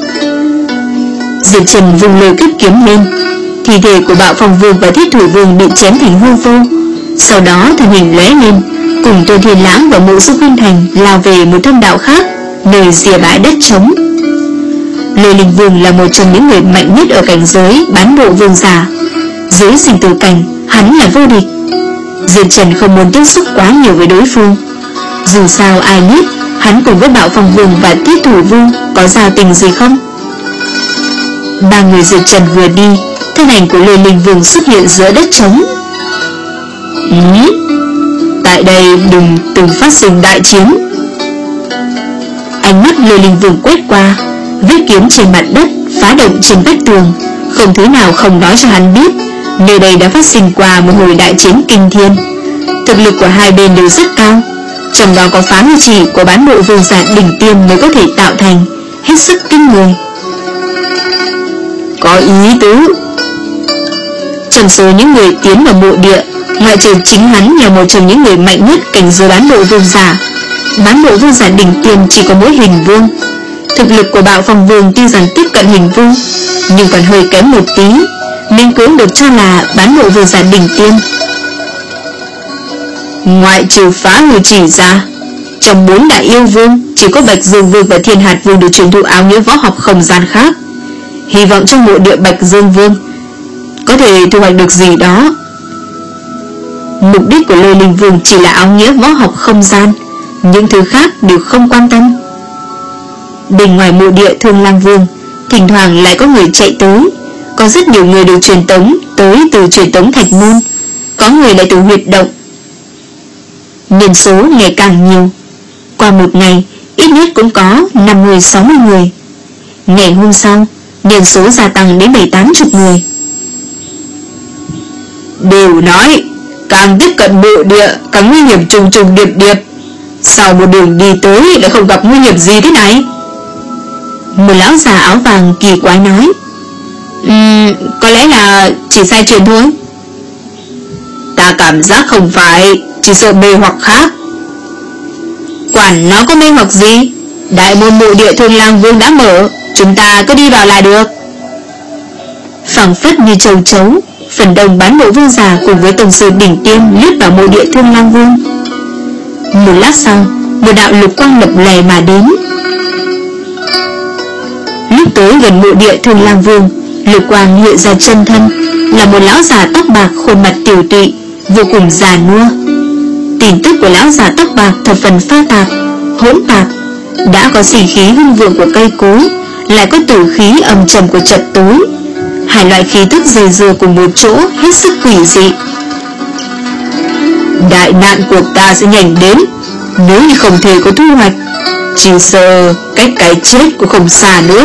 Diệp Trần vùng lôi kích kiếm lên. Thi thể của Bạo Phong Vương và Thiết Thủ Vương bị chém thành hư vô. Sau đó thân hình lóe lên, cùng Tôn Thiên Lãng và Mộ Dung Khuynh Thành lao về một thông đạo khác, nơi rìa bãi đất trống. Lôi Linh Vương là một trong những người mạnh nhất ở cảnh giới bán bộ vương giả. Dưới sinh tử cảnh, hắn là vô địch. Diệp Trần không muốn tiếp xúc quá nhiều với đối phương. Dù sao ai biết hắn cùng với Bạo Phong Vương và Thiết Thủ Vương có giao tình gì không? Ba người Diệp Trần vừa đi, thân ảnh của Lôi Linh Vương xuất hiện giữa đất trống. Ừ, tại đây đừng từng phát sinh đại chiến. Ánh mắt Lôi Linh Vương quét qua, vết kiếm trên mặt đất, phá động trên vách tường, không thứ nào không nói cho hắn biết nơi đây đã phát sinh qua một hồi đại chiến kinh thiên. Thực lực của hai bên đều rất cao, trong đó có phá hư chỉ của bán bộ vương giả đỉnh tiêm mới có thể tạo thành, hết sức kinh người. Có ý tứ. Trong số những người tiến vào mộ địa, ngoại trừ chính hắn là một trong những người mạnh nhất cảnh giới bán bộ vương giả. Bán bộ vương giả đỉnh tiêm chỉ có mỗi hình vương. Thực lực của Bạo Phong Vương tuy rằng tiếp cận hình vương, nhưng còn hơi kém một tí, nên cũng được cho là bán bộ vương giả đỉnh tiêm. Ngoại trừ phá hư chỉ ra, trong bốn đại yêu vương chỉ có Bạch Dương Vương và Thiên Hạt Vương được truyền thụ áo nghĩa võ học không gian khác. Hy vọng trong mộ địa Bạch Dương Vương có thể thu hoạch được gì đó. Mục đích của Lôi Linh Vương chỉ là áo nghĩa võ học không gian, những thứ khác đều không quan tâm. Bên ngoài mộ địa Thương Lang Vương, thỉnh thoảng lại có người chạy tới. Có rất nhiều người được truyền tống tới từ truyền tống thạch môn, có người lại từ huyệt động. Nhân số ngày càng nhiều. Qua một ngày, ít nhất cũng có năm mươi sáu mươi người. Ngày hôm sau, nhân số gia tăng đến bảy tám chục người. Đều nói càng tiếp cận mộ địa càng nguy hiểm trùng trùng điệp điệp. Sau một đường đi tới lại không gặp nguy hiểm gì thế này? Một lão già áo vàng kỳ quái nói. Ừm, có lẽ là chỉ sai truyền thôi. Ta cảm giác không phải, chỉ sợ mê hoặc khác. Quản nó có mê hoặc gì, đại môn mộ địa Thương Lang Vương đã mở, chúng ta cứ đi vào là được. Phảng phất như châu chấu, phần đông bán bộ vương giả cùng với tổng sư đỉnh tiêm lướt vào mộ địa Thương Lang Vương. Một lát sau, một đạo lục quang lập lè mà đến. Lúc tới gần mộ địa Thương Lang Vương, lục quang hiện ra chân thân, là một lão già tóc bạc khuôn mặt tiểu tụy, vô cùng già nua. Tin tức của lão già tóc bạc thập phần pha tạp, hỗn tạp, đã có xỉ khí hung vượng của cây cối, lại có tử khí âm trầm của chật tối. Hai loại khí tức dày dừa cùng một chỗ, hết sức quỷ dị. Đại nạn của ta sẽ nhanh đến, nếu như không thể có thu hoạch, chỉ sợ cách cái chết cũng không xa nữa.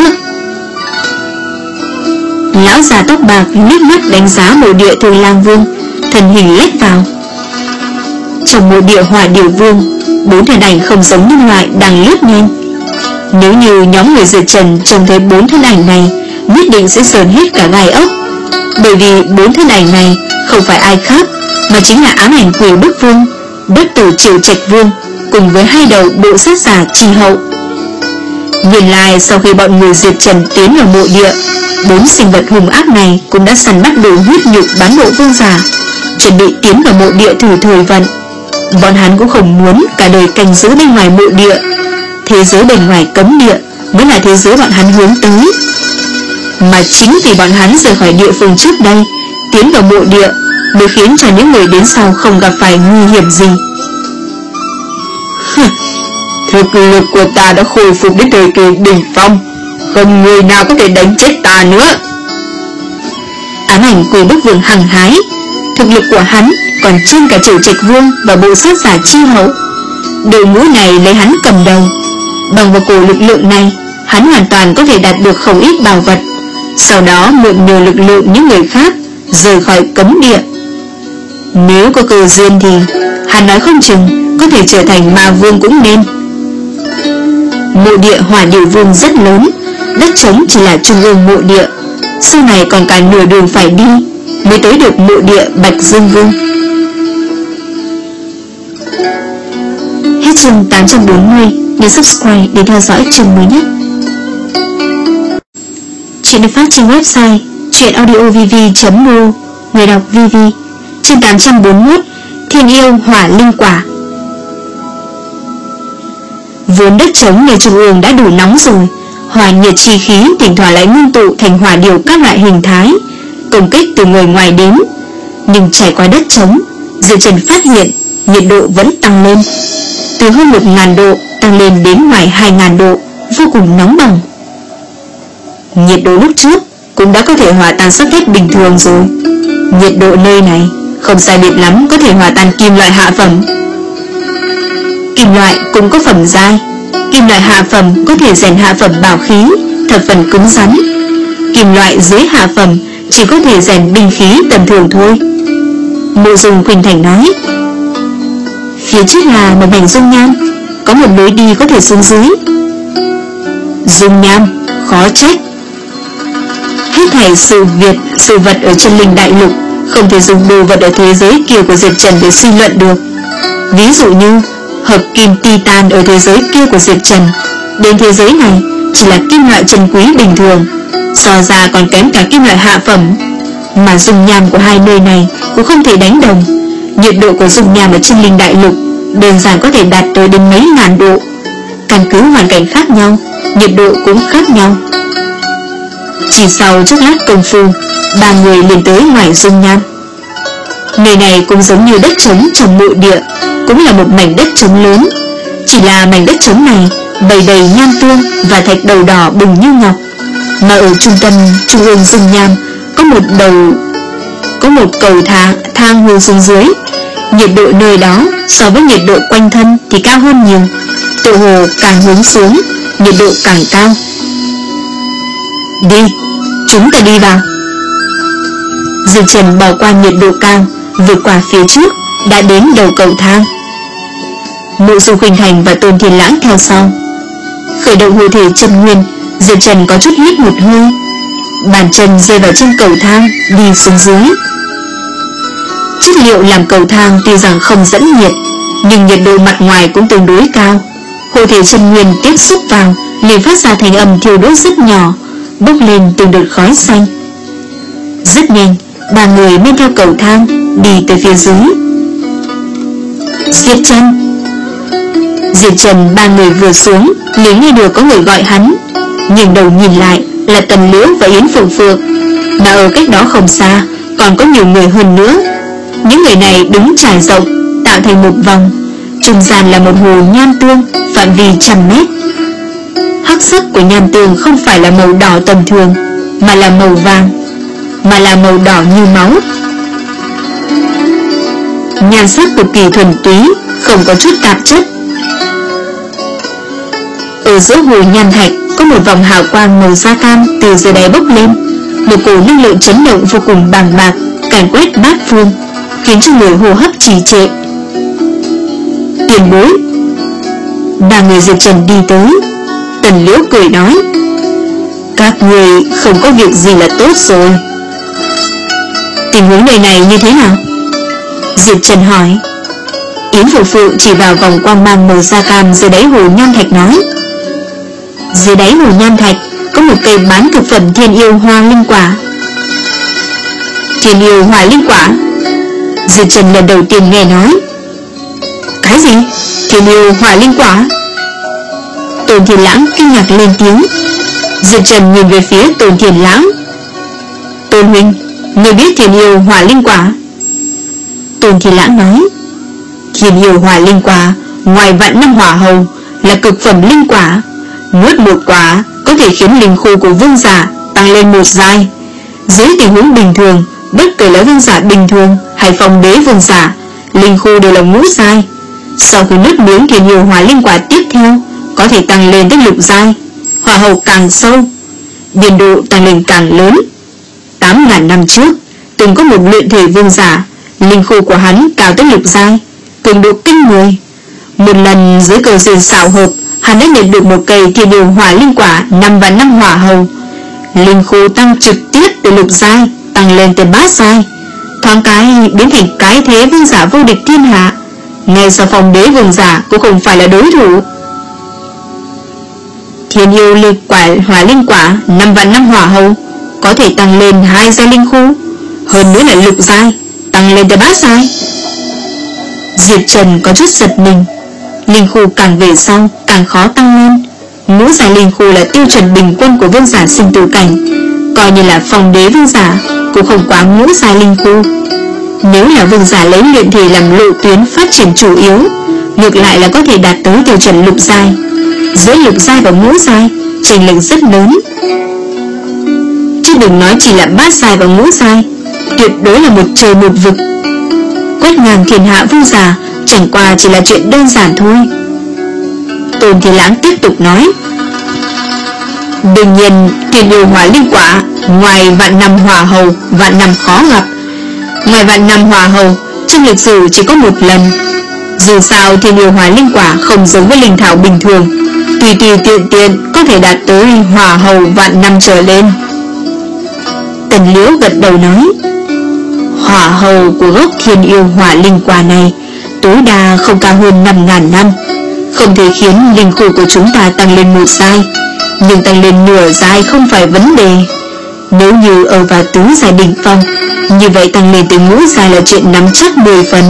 Lão già tóc bạc liếc mắt đánh giá mộ địa Thương Lang Vương, thân hình lách vào. Trong mộ địa Hỏa Điểu Vương, bốn thân ảnh không giống nhân loại đang lướt nhanh. Nếu như nhóm người Diệp Trần trông thấy bốn thân ảnh này, nhất định sẽ sờn hết cả gai ốc. Bởi vì bốn thân ảnh này không phải ai khác, mà chính là ám ảnh quỷ Bức Vương, Đất Tử Triệu Trạch Vương, cùng với hai đầu bộ sát giả Trì Hậu. Nguyên lai sau khi bọn người Diệp Trần tiến vào mộ địa, bốn sinh vật hung ác này cũng đã săn bắt đồ huyết nhục bán bộ vương giả, chuẩn bị tiến vào mộ địa thử thời vận. Bọn hắn cũng không muốn cả đời canh giữ bên ngoài mộ địa. Thế giới bên ngoài cấm địa mới là thế giới bọn hắn hướng tới. Mà chính vì bọn hắn rời khỏi địa phương trước đây, tiến vào mộ địa, mới khiến cho những người đến sau không gặp phải nguy hiểm gì. Thực lực của ta đã khôi phục đến thời kỳ đỉnh phong, không người nào có thể đánh chết ta nữa. Ám ảnh Quỷ Bức Vương hăng hái. Thực lực của hắn còn trên cả Trử Trạch Vương và bộ sát giả Chi Hậu. Đội ngũ này lấy hắn cầm đầu. Bằng vào cổ lực lượng này, hắn hoàn toàn có thể đạt được không ít bảo vật, sau đó mượn nhờ lực lượng những người khác rời khỏi cấm địa. Nếu có cơ duyên thì hắn nói không chừng có thể trở thành ma vương cũng nên. Mộ địa Hỏa Điểu Vương rất lớn, đất trống chỉ là trung ương mộ địa, sau này còn cả nửa đường phải đi mới tới được mộ địa Bạch Dương Vương. Hết chương tám trăm bốn mươi. Nhớ subscribe để theo dõi chương mới nhất. Chuyện được phát trên website truyệnaudiovv chấm ro. Người đọc vê vê. Chương tám trăm bốn mươi mốt. Thiên yêu hỏa linh quả. Vốn đất trống nơi trung ương đã đủ nóng rồi, hỏa nhiệt chi khí thỉnh thoảng lại ngưng tụ thành hỏa điểu các loại hình thái, công kích từ người ngoài đến. Nhưng trải qua đất trống, Diệp Trần phát hiện nhiệt độ vẫn tăng lên, từ hơn một ngàn độ tăng lên đến ngoài hai ngàn độ, vô cùng nóng bỏng. Nhiệt độ lúc trước cũng đã có thể hòa tan sắt thép bình thường rồi, nhiệt độ nơi này không sai biệt lắm có thể hòa tan kim loại hạ phẩm. Kim loại cũng có phẩm giai. Kim loại hạ phẩm có thể rèn hạ phẩm bảo khí, thập phần cứng rắn. Kim loại dưới hạ phẩm chỉ có thể rèn binh khí tầm thường thôi. Mộ Dung Khuynh Thành nói, phía trước là một mảnh dung nham, có một lối đi có thể xuống dưới. Dung nham, khó trách. Hết thảy sự việc, sự vật ở chân linh đại lục không thể dùng đồ vật ở thế giới kia của Diệp Trần để suy luận được. Ví dụ như hợp kim titan ở thế giới kia của Diệp Trần, đến thế giới này chỉ là kim loại trân quý bình thường, so ra còn kém cả kim loại hạ phẩm. Mà dung nham của hai nơi này cũng không thể đánh đồng. Nhiệt độ của dung nham ở chân linh đại lục đơn giản có thể đạt tới đến mấy ngàn độ. Căn cứ hoàn cảnh khác nhau, nhiệt độ cũng khác nhau. Chỉ sau chốc lát công phu, ba người liền tới ngoài dung nham. Nơi này cũng giống như đất trống trong mộ địa, cũng là một mảnh đất trống lớn. Chỉ là mảnh đất trống này bày đầy nham tương và thạch đầu đỏ bừng như ngọc. Mà ở trung tâm trung ương dung nham có một đầu có một cầu thang thang hướng xuống dưới. Nhiệt độ nơi đó so với nhiệt độ quanh thân thì cao hơn nhiều. Tự hồ càng hướng xuống, nhiệt độ càng cao. Đi, chúng ta đi vào. Diệp Trần bỏ qua nhiệt độ cao, vượt qua phía trước, đã đến đầu cầu thang. Mộ Dung Khuynh Thành và Tôn Thiên Lãng theo sau. Khởi động hồi thể chân nguyên, Diệp Trần có chút hít một hơi, bàn chân rơi vào trên cầu thang, đi xuống dưới. Chất liệu làm cầu thang tuy rằng không dẫn nhiệt, nhưng nhiệt độ mặt ngoài cũng tương đối cao. Hồi thể chân nguyên tiếp xúc vào liền phát ra thành âm thiêu đốt rất nhỏ, bốc lên từng đợt khói xanh. Rất nhanh, ba người men theo cầu thang đi tới phía dưới. Diệp Trần. Diệp Trần ba người vừa xuống liền nghe được có người gọi hắn, nhưng đầu nhìn lại là Tần Liễu và Yến Phượng Phượng, mà ở cách đó không xa còn có nhiều người hơn nữa. Những người này đứng trải rộng, tạo thành một vòng, trung gian là một hồ nham tương phạm vi trăm mét. Hắc sắc của nham tương không phải là màu đỏ tầm thường, mà là màu vàng, mà là màu đỏ như máu. Nhan sắc cực kỳ thuần túy, không có chút tạp chất. Ở giữa hồ nham thạch có một vòng hào quang màu da cam từ dưới đáy bốc lên, một cổ năng lượng chấn động vô cùng bàng bạc càn quét bát phương, khiến cho người hô hấp trì trệ. Tiền bối. Ba người Diệp Trần đi tới. Tần Liễu cười nói, các người không có việc gì là tốt rồi. Tình huống nơi này như thế nào? Diệp Trần hỏi. Yến Phượng Phượng chỉ vào vòng quang mang màu da cam dưới đáy hồ nham thạch nói, dưới đáy hồ nham thạch có một cây bán thực phẩm thiên yêu hoa linh quả. Thiên yêu hoa linh quả? Diệp Trần lần đầu tiên nghe nói. gì? Thiên yêu hỏa linh quả? Tôn Thiên Lãng kinh ngạc lên tiếng. Diệp Trần nhìn về phía Tôn Thiên Lãng. Tôn huynh, người biết thiên yêu hỏa linh quả? Tôn Thiên Lãng nói, thiên yêu hỏa linh quả ngoài vạn năm hỏa hầu là cực phẩm linh quả, nuốt một quả có thể khiến linh khu của vương giả tăng lên một giai. Dưới tình huống bình thường, bất kể là vương giả bình thường hay phong đế vương giả, linh khu đều là ngũ giai. Sau khi nuốt miếng thiên yêu hỏa linh quả tiếp theo, có thể tăng lên tới lục giai. Hỏa hầu càng sâu, biên độ tăng lên càng lớn. Tám ngàn năm trước, từng có một luyện thể vương giả, linh khu của hắn cao tới lục giai, cường độ kinh người. Một lần dưới cầu duyên xảo hợp, hắn đã nhận được một cây thiên yêu hỏa linh quả năm và năm hỏa hầu. Linh khu tăng trực tiếp từ lục giai tăng lên tới bát giai, thoáng cái biến thành cái thế vương giả vô địch thiên hạ. Ngay sau phong đế vương giả cũng không phải là đối thủ. Thiên yêu linh quả hỏa linh quả năm và năm hỏa hầu có thể tăng lên hai giai linh khu, hơn nữa là lục giai tăng lên tới bát giai. Diệp Trần có chút giật mình. Linh khu càng về sau càng khó tăng lên. Ngũ giai linh khu là tiêu chuẩn bình quân của vương giả sinh tử cảnh, coi như là phong đế vương giả cũng không quá ngũ giai linh khu. Nếu là vương giả lấy luyện thể làm lộ tuyến phát triển chủ yếu, ngược lại là có thể đạt tới tiêu chuẩn lục giai. Giữa lục giai và ngũ giai chênh lệch rất lớn, chứ đừng nói chỉ là bát giai và ngũ giai, tuyệt đối là một trời một vực. Quét ngang thiên hạ vương giả chẳng qua chỉ là chuyện đơn giản thôi. Tôn Thiên Lãng tiếp tục nói, đương nhiên thiên yêu hỏa linh quả ngoài vạn năm hỏa hầu vạn năm khó gặp. Ngoài vạn năm hỏa hầu trong lịch sử chỉ có một lần. Dù sao thiên yêu hỏa linh quả không giống với linh thảo bình thường, tùy tùy tiện tiện có thể đạt tới hỏa hầu vạn năm trở lên. Tần Liễu gật đầu nói, hỏa hầu của gốc thiên yêu hỏa linh quả này tối đa không cao hơn năm ngàn năm, không thể khiến linh khu của chúng ta tăng lên một giai, nhưng tăng lên nửa giai không phải vấn đề. Nếu như ở vào tứ giai đỉnh phong, như vậy tăng lên từ ngũ giai là chuyện nắm chắc mười phần.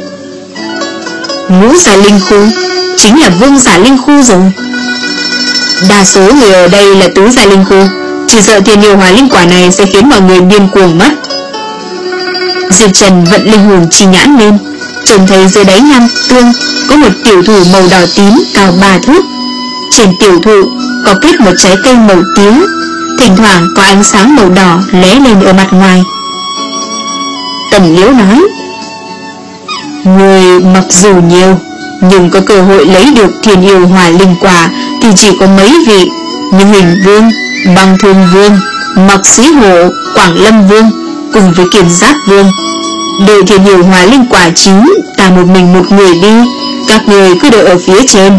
Ngũ giai linh khu chính là vương giả linh khu rồi. Đa số người ở đây là tứ giai linh khu, chỉ sợ thiên yêu hỏa linh quả này sẽ khiến mọi người điên cuồng mất. Diệp Trần vận linh hồn chi nhãn lên, trông thấy dưới đáy nham tương có một tiểu thụ màu đỏ tím cao ba thước. Trên tiểu thụ có kết một trái cây màu tím, thỉnh thoảng có ánh sáng màu đỏ lóe lên ở mặt ngoài. Tần Liễu nói, người mặc dù nhiều, nhưng có cơ hội lấy được thiên yêu hỏa linh quả thì chỉ có mấy vị, như Huỳnh Vương, Băng Thương Vương, Mặc Sĩ Hổ, Quảng Lâm Vương cùng với Kiền Giáp Vương. Đợi thiên yêu hỏa linh quả chín, ta một mình một người đi, các người cứ đợi ở phía trên.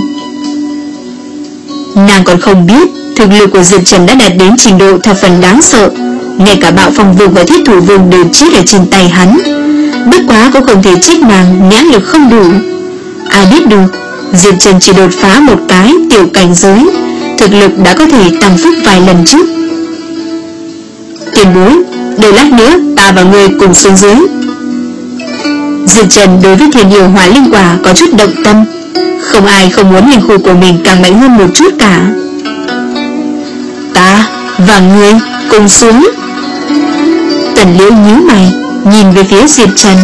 Nàng còn không biết thực lực của Diệp Trần đã đạt đến trình độ thập phần đáng sợ, ngay cả Bạo Phong Vương và Thiết Thủ Vương đều chết ở trên tay hắn. Bất quá cũng không thể trách nàng nhãn lực không đủ. Ai biết được, Diệp Trần chỉ đột phá một cái tiểu cảnh giới, thực lực đã có thể tăng phúc vài lần trước. Tiền bối, đợi lát nữa ta và người cùng xuống dưới. Diệp Trần đối với thiên yêu hỏa linh quả có chút động tâm. Không ai không muốn linh khu của mình càng mạnh hơn một chút cả. Ta và người cùng xuống. Tần Liễu nhíu mày nhìn về phía Diệp Trần.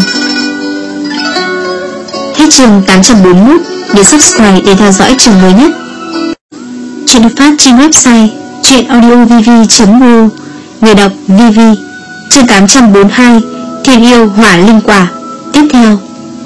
Hết chương tám trăm bốn mươi mốt. Để subscribe để theo dõi chương mới nhất. Chuyện được phát trên website chuyenaudiovv chấm o. Người đọc vv. Chương tám trăm bốn mươi hai. Thiên yêu hỏa linh quả. Tiếp theo.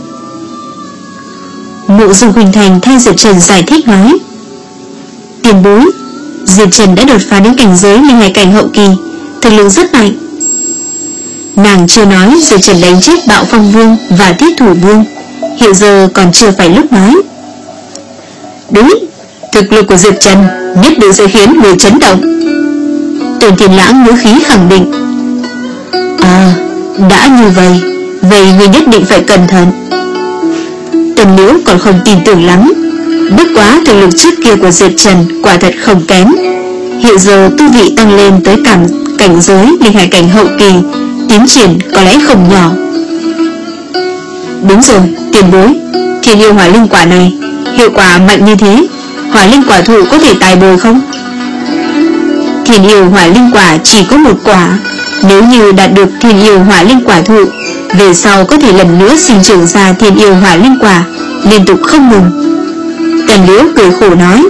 Mộ Dung Huỳnh Thành thay Diệp Trần giải thích nói, tiền bối, Diệp Trần đã đột phá đến cảnh giới linh hải cảnh hậu kỳ, thực lực rất mạnh. Nàng chưa nói Diệp Trần đánh chết Bạo Phong Vương và Thiết Thủ Vương, hiện giờ còn chưa phải lúc nói. Đúng, thực lực của Diệp Trần nhất định sẽ khiến người chấn động. Tôn Thiên Lãng ngữ khí khẳng định. À, đã như vậy, vậy người nhất định phải cẩn thận. Tần Liễu còn không tin tưởng lắm. Bất quá thực lực trước kia của Diệp Trần quả thật không kém, hiện giờ tu vị tăng lên tới cảm cảnh giới linh hải cảnh hậu kỳ, tiến triển có lẽ không nhỏ. Đúng rồi, tiền bối, Thiên yêu hỏa linh quả này hiệu quả mạnh như thế, hỏa linh quả thụ có thể tài bồi không? Thiên yêu hỏa linh quả chỉ có một quả, nếu như đạt được thiên yêu hỏa linh quả thụ, về sau có thể lần nữa sinh trưởng ra thiên yêu hỏa linh quả, liên tục không ngừng. Tần Liễu cười khổ nói,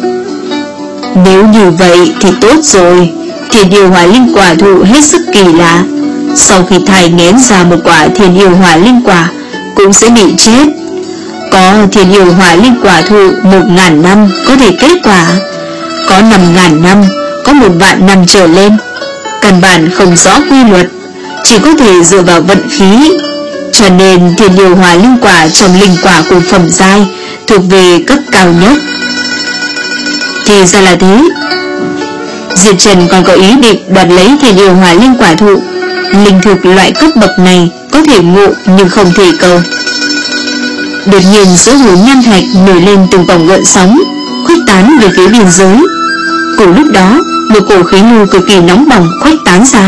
nếu như vậy thì tốt rồi. Thiên yêu hỏa linh quả thụ hết sức kỳ lạ, sau khi thai nghén ra một quả thiên yêu hỏa linh quả cũng sẽ bị chết. Có thiên yêu hỏa linh quả thụ một ngàn năm có thể kết quả, có năm ngàn năm, có một vạn năm trở lên. Căn bản không rõ quy luật, chỉ có thể dựa vào vận khí. Cho nên thiên yêu hỏa linh quả trong linh quả của phẩm giai thuộc về cấp cao nhất. Thì ra là thế. Diệp Trần còn có ý định đoạt lấy thiên yêu hỏa linh quả thụ. Linh thực loại cấp bậc này có thể ngộ nhưng không thể cầu. Đột nhiên giữa hồ nham thạch nổi lên từng vòng gợn sóng, khuếch tán về phía biên giới. Cùng lúc đó, một cổ khí lưu cực kỳ nóng bỏng khuếch tán ra.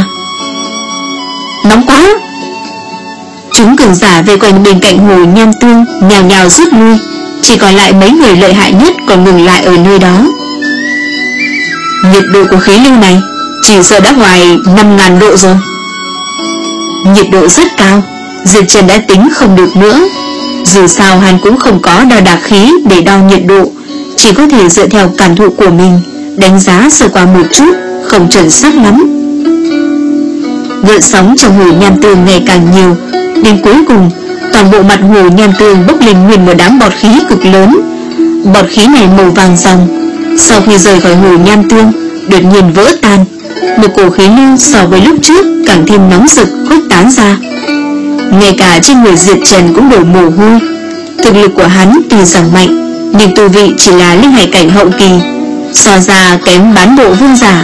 Nóng quá! Chúng cường giả về quanh bên cạnh hồ nham tương nhào nhào rút lui, chỉ còn lại mấy người lợi hại nhất còn ngừng lại ở nơi đó. Nhiệt độ của khí lưu này chỉ sợ đã ngoài năm ngàn độ rồi. Nhiệt độ rất cao, Diệp Trần đã tính không được nữa. Dù sao hắn cũng không có đo đạc khí để đo nhiệt độ, chỉ có thể dựa theo cảm thụ của mình đánh giá sơ qua một chút, không chuẩn xác lắm. Gợn sóng trong hồ nham tương ngày càng nhiều, đến cuối cùng toàn bộ mặt hồ nham tương bốc lên nguyên một đám bọt khí cực lớn. Bọt khí này màu vàng ròng, sau khi rời khỏi hồ nham tương đột nhiên vỡ tan. Một cổ khí lưu so với lúc trước càng thêm nóng rực khuếch tán ra. Ngay cả trên người Diệp Trần cũng đổ mồ hôi. Thực lực của hắn tuy rằng mạnh, nhưng tu vị chỉ là linh hải cảnh hậu kỳ, so ra kém bán bộ vương giả.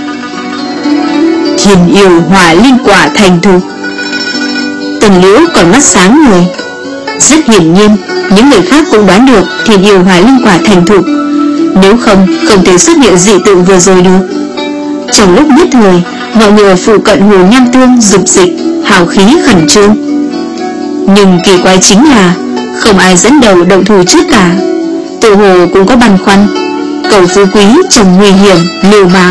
Thiên yêu hỏa linh quả thành thục. Tần Liễu còn mắt sáng người. Rất hiển nhiên những người khác cũng đoán được thiên yêu hỏa linh quả thành thục, nếu không không thể xuất hiện dị tượng vừa rồi được. Trong lúc nhất thời, mọi người ở phụ cận hồ nham tương dục dịch, hào khí khẩn trương. Nhưng kỳ quái chính là không ai dẫn đầu động thủ trước cả. Tự hồ cũng có băn khoăn, cầu phú quý trong nguy hiểm liều mạng.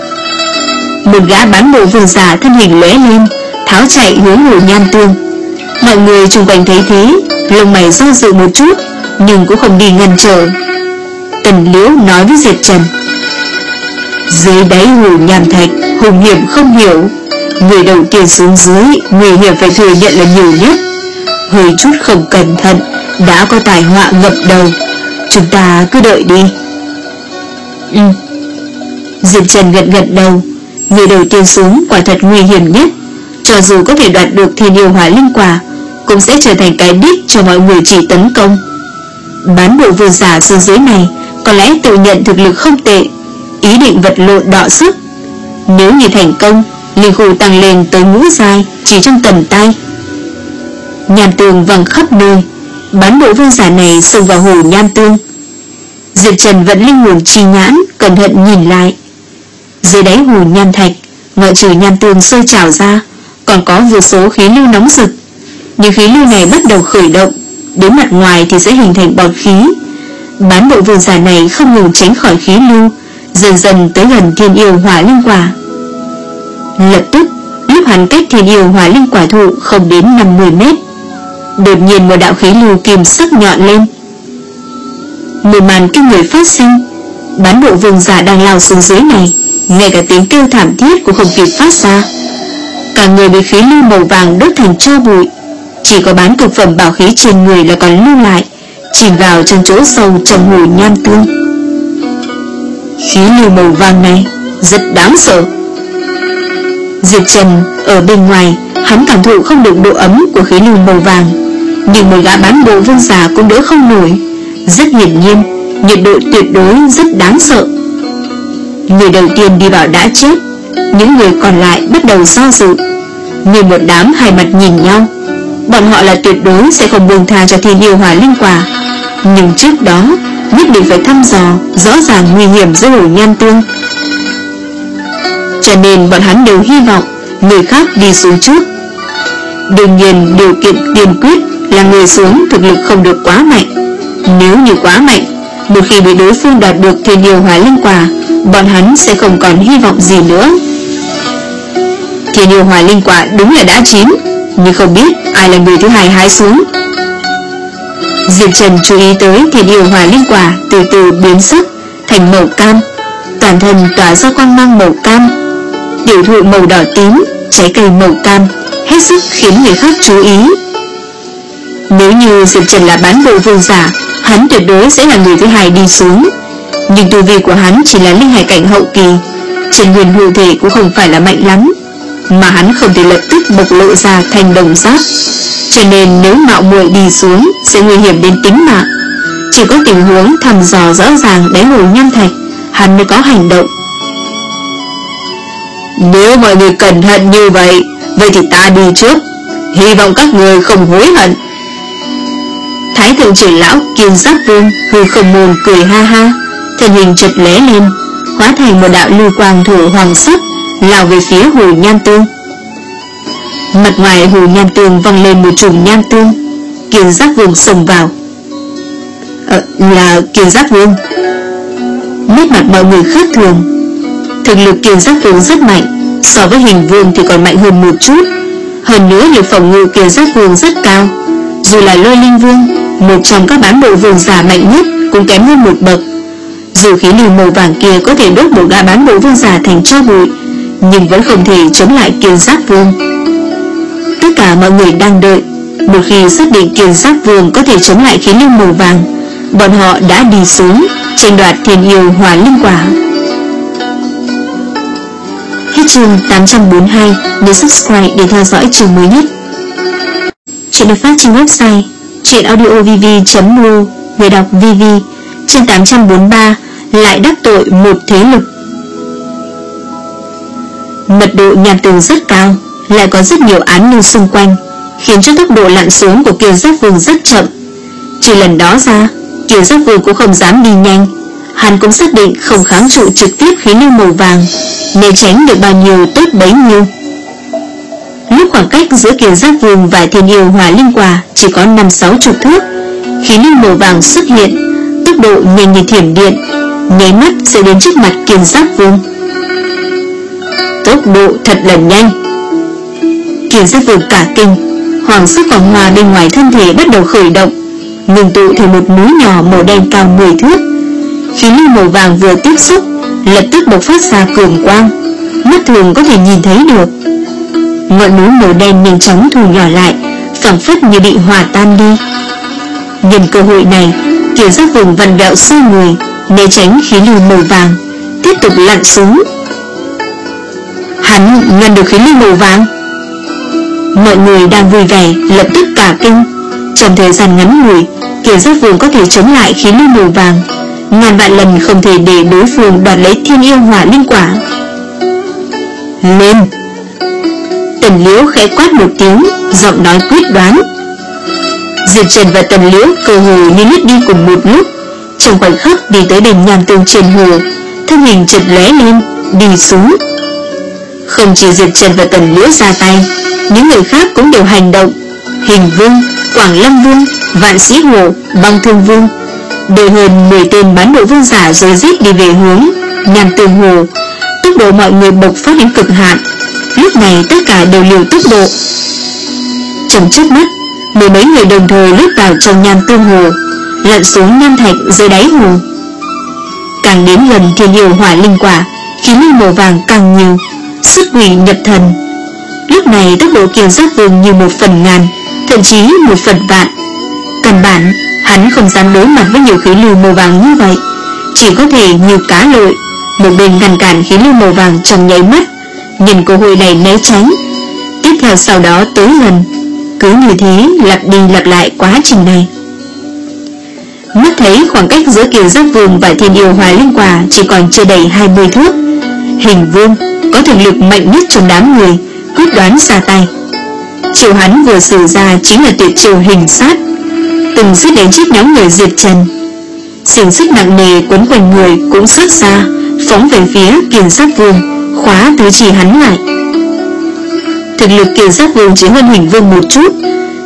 Một gã bán bộ vương giả thân hình lóe lên, tháo chạy hướng hồ nham tương. Mọi người xung quanh thấy thế, lông mày do dự một chút, nhưng cũng không đi ngăn trở. Tần Liễu nói với Diệp Trần, dưới đáy hồ nham thạch hùng hiểm không hiểu, người đầu tiên xuống dưới nguy hiểm phải thừa nhận là nhiều nhất. Hơi chút không cẩn thận đã có tai họa ngập đầu. Chúng ta cứ đợi đi. Ừ. Diệp Trần gật gật đầu. Người đầu tiên xuống quả thật nguy hiểm nhất. Cho dù có thể đoạt được thiên yêu hỏa linh quả, cũng sẽ trở thành cái đích cho mọi người chỉ tấn công. Bán bộ vương giả xuống dưới này có lẽ tự nhận thực lực không tệ, ý định vật lộn đọ sức. Nếu như thành công, linh khu tăng lên tới ngũ giai chỉ trong tầm tay. Nham tương văng khắp nơi. Bán bộ vương giả này xông vào hồ nham tương. Diệp Trần vẫn linh hồn chi nhãn cẩn thận nhìn lại. Dưới đáy hồ nham thạch, ngoại trừ nham tương sôi trào ra, còn có vô số khí lưu nóng rực. Những khí lưu này bắt đầu khởi động, đến mặt ngoài thì sẽ hình thành bọt khí. Bán bộ vương giả này không ngừng tránh khỏi khí lưu, dần dần tới gần thiên yêu hỏa linh quả. Lập tức, lúc hắn cách thiên yêu hỏa linh quả thụ không đến năm mươi mét, đột nhiên một đạo khí lưu kim sắc nhọn lên. Một màn kinh người phát sinh. Bán bộ vương giả đang lao xuống dưới này, ngay cả tiếng kêu thảm thiết cũng không kịp phát ra. Cả người bị khí lưu màu vàng đốt thành tro bụi. Chỉ có bán cực phẩm bảo khí trên người là còn lưu lại, chìm vào trong chỗ sâu trong hồ nham tương. Khí lưu màu vàng này rất đáng sợ. Diệp Trần ở bên ngoài, hắn cảm thụ không được độ ấm của khí lưu màu vàng, nhưng một gã bán bộ vương giả cũng đỡ không nổi. Rất hiển nhiên, nhiệt độ tuyệt đối rất đáng sợ. Người đầu tiên đi vào đã chết, những người còn lại bắt đầu do dự, như một đám hai mặt nhìn nhau. Bọn họ là tuyệt đối sẽ không buông tha cho thiên yêu hỏa linh quả, nhưng trước đó nhất định phải thăm dò rõ ràng nguy hiểm dưới hồ nham tương. Cho nên bọn hắn đều hy vọng người khác đi xuống trước. Đương nhiên điều kiện tiên quyết là người xuống thực lực không được quá mạnh. Nếu như quá mạnh, một khi bị đối phương đạt được thiên yêu hỏa linh quả, bọn hắn sẽ không còn hy vọng gì nữa. Thiên yêu hỏa linh quả đúng là đã chín, nhưng không biết ai là người thứ hai hái xuống. Diệp Trần chú ý tới thiên yêu hỏa linh quả từ từ biến sắc thành màu cam, toàn thân tỏa ra quang mang màu cam, tiểu thụ màu đỏ tím, trái cây màu cam, hết sức khiến người khác chú ý. Nếu như Diệp Trần là bán bộ vương giả, hắn tuyệt đối sẽ là người thứ hai đi xuống. Nhưng tu vi của hắn chỉ là linh hải cảnh hậu kỳ, trên nguyên hư thể cũng không phải là mạnh lắm, mà hắn không thể lập tức bộc lộ ra thành đồng giáp, cho nên nếu mạo muội đi xuống sẽ nguy hiểm đến tính mạng. Chỉ có tình huống thăm dò rõ ràng đáy hồ nham thạch, hắn mới có hành động. Nếu mọi người cẩn thận như vậy, vậy thì ta đi trước, hy vọng các người không hối hận. Thái thượng trưởng lão Kiên Giáp Vương hư không môn cười ha ha, thân hình chợt lóe lên, hóa thành một đạo lưu quang thổ hoàng sắc, lao về phía hồ nham tương. Mặt ngoài hồ nham tương văng lên một chùm nham tương. Kiên Giáp Vương xông vào. Ờ, là Kiên Giáp Vương. Nét mặt mọi người khác thường. Thực lực Kiên Giáp Vương rất mạnh, so với Hình Vương thì còn mạnh hơn một chút. Hơn nữa lực phòng ngự Kiên Giáp Vương rất cao. Dù là Lôi Linh Vương, một trong các bán bộ vương giả mạnh nhất, cũng kém hơn một bậc. Dù khí lưu màu vàng kia có thể đốt một gã bán bộ vương giả thành tro bụi, nhưng vẫn không thể chống lại Kiên Giáp Vương. Tất cả mọi người đang đợi. Một khi xác định Kiên Giáp Vương có thể chống lại khí lưu màu vàng, bọn họ đã đi xuống tranh đoạt thiên yêu hỏa linh quả. Hết chương tám trăm bốn mươi hai. Nhớ subscribe để theo dõi chương mới nhất. Chuyện được phát trên website truyện audio v v chấm u. Người đọc vê vê. Chương tám trăm bốn mươi ba. Lại đắc tội một thế lực. Mật độ nham tường rất cao, lại có rất nhiều án lưu xung quanh, khiến cho tốc độ lặn xuống của Kiên Giáp Vương rất chậm. Trừ lần đó ra, Kiên Giáp Vương cũng không dám đi nhanh. Hắn cũng xác định không kháng trụ trực tiếp khí lưu màu vàng, né tránh được bao nhiêu tốt bấy nhiêu. Lúc khoảng cách giữa Kiên Giáp Vương và thiên yêu hỏa linh quả chỉ có năm sáu chục thước, khí lưu màu vàng xuất hiện, tốc độ nhanh như thiểm điện, nháy mắt sẽ đến trước mặt Kiên Giáp Vương. Tốc độ thật là nhanh. Kiên Giáp Vương cả kinh, hoàng sắc quang hoa bên ngoài thân thể bắt đầu khởi động, ngưng tụ thành một núi nhỏ màu đen cao mười thước. Khí lưu màu vàng vừa tiếp xúc, lập tức bộc phát ra cường quang, mắt thường có thể nhìn thấy được. Ngọn núi màu đen nhanh chóng thu nhỏ lại, phảng phất như bị hòa tan đi. Nhân cơ hội này, Kiên Giáp Vương vặn vẹo xoay người, né tránh khí lưu màu vàng, tiếp tục lặn xuống. Hắn ngăn được khí lưu màu vàng. Mọi người đang vui vẻ lập tức cả kinh. Trong thời gian ngắn ngủi, Kiên Giáp Vương có thể chống lại khí lưu màu vàng, ngàn vạn lần không thể để đối phương đoạt lấy thiên yêu hỏa linh quả. Lên! Tần Liễu khẽ quát một tiếng, giọng nói quyết đoán. Diệp Trần và Tần Liễu cơ hồ như lướt đi cùng một lúc, trong khoảnh khắc đi tới đền nham tương trên hồ, thân hình chợt lóe lên, đi xuống. Không chỉ Diệp Trần và Tần Liễu ra tay, những người khác cũng đều hành động. Hình Vương, Quảng Lâm Vương, Vạn Sĩ Hồ, Băng Thương Vương, đội hơn mười tên bán bộ vương giả rối rít đi về hướng nham tương hồ. Tốc độ mọi người bộc phát đến cực hạn. Lúc này tất cả đều liều tốc độ. Trong chớp mắt, mười mấy người đồng thời lướt vào trong nham tương hồ, lặn xuống nham thạch dưới đáy hồ. Càng đến gần thiên yêu hỏa linh quả, khí lưu màu vàng càng nhiều, xuất quỷ nhập thần. Lúc này tốc độ Kiên Giáp Vương như một phần ngàn, thậm chí một phần vạn. Căn bản hắn không dám đối mặt với nhiều khí lưu màu vàng như vậy, chỉ có thể như cá lội, một bên ngăn cản khí lưu màu vàng trong nháy mắt, nhìn cơ hội này né tránh, tiếp theo sau đó tới gần. Cứ như thế lặp đi lặp lại quá trình này. Mắt thấy khoảng cách giữa Kiên Giáp Vương và thiên yêu hỏa linh quả chỉ còn chưa đầy hai mươi thước, Hình Vương có thực lực mạnh nhất trong đám người quyết đoán ra tay. Chiều hắn vừa sử ra chính là tuyệt chiêu hình sát, từng giết đến chết nhóm người Diệp Trần. Xiềng xích nặng nề quấn quanh người cũng xuất ra, phóng về phía Kiên Giáp Vương, khóa tứ chỉ hắn lại. Thực lực Kiên Giáp Vương chỉ hơn Hình Vương một chút,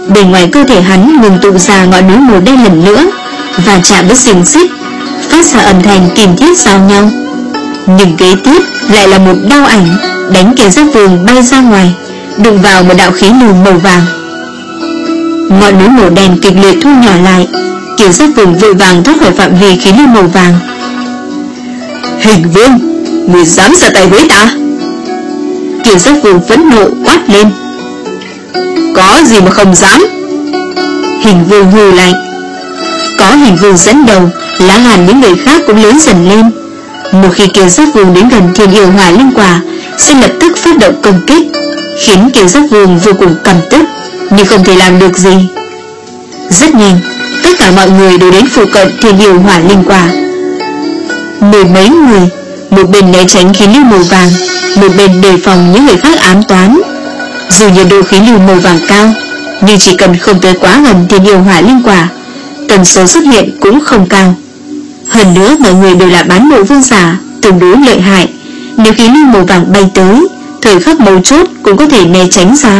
bên ngoài cơ thể hắn ngừng tụ ra ngọn núi màu đen lần nữa, và chạm với xiềng xích, phát ra âm thanh kim thiết giao nhau. Nhưng kế tiếp lại là một đao ảnh đánh Kiều Giác Vương bay ra ngoài, đụng vào một đạo khí lưu màu vàng. Ngọn núi màu đen kịch liệt thu nhỏ lại. Kiều Giác Vương vội vàng thoát khỏi phạm vi khí lưu màu vàng. Hình Vương, người dám ra tay với ta? Kiều Giác Vương phẫn nộ quát lên. Có gì mà không dám? Hình Vương hừ lạnh. Có Hình Vương dẫn đầu, lá ngàn những người khác cũng lớn dần lên. Một khi Kiều Giác Vương đến gần Thiên Yêu Hỏa Linh Quả, sẽ lập tức phát động công kích, khiến Kiều Giác Vương vô cùng căm tức, nhưng không thể làm được gì. Rất nhanh, tất cả mọi người đều đến phụ cận Thiên Yêu Hỏa Linh Quả. Mười mấy người, một bên né tránh khí lưu màu vàng, một bên đề phòng những người khác ám toán. Dù nhiệt độ khí lưu màu vàng cao, nhưng chỉ cần không tới quá gần Thiên Yêu Hỏa Linh Quả, tần số xuất hiện cũng không cao. Hơn nữa mọi người đều là bán bộ vương giả, tương đối lợi hại. Nếu khí lưu màu vàng bay tới, thời khắc mấu chốt cũng có thể né tránh ra.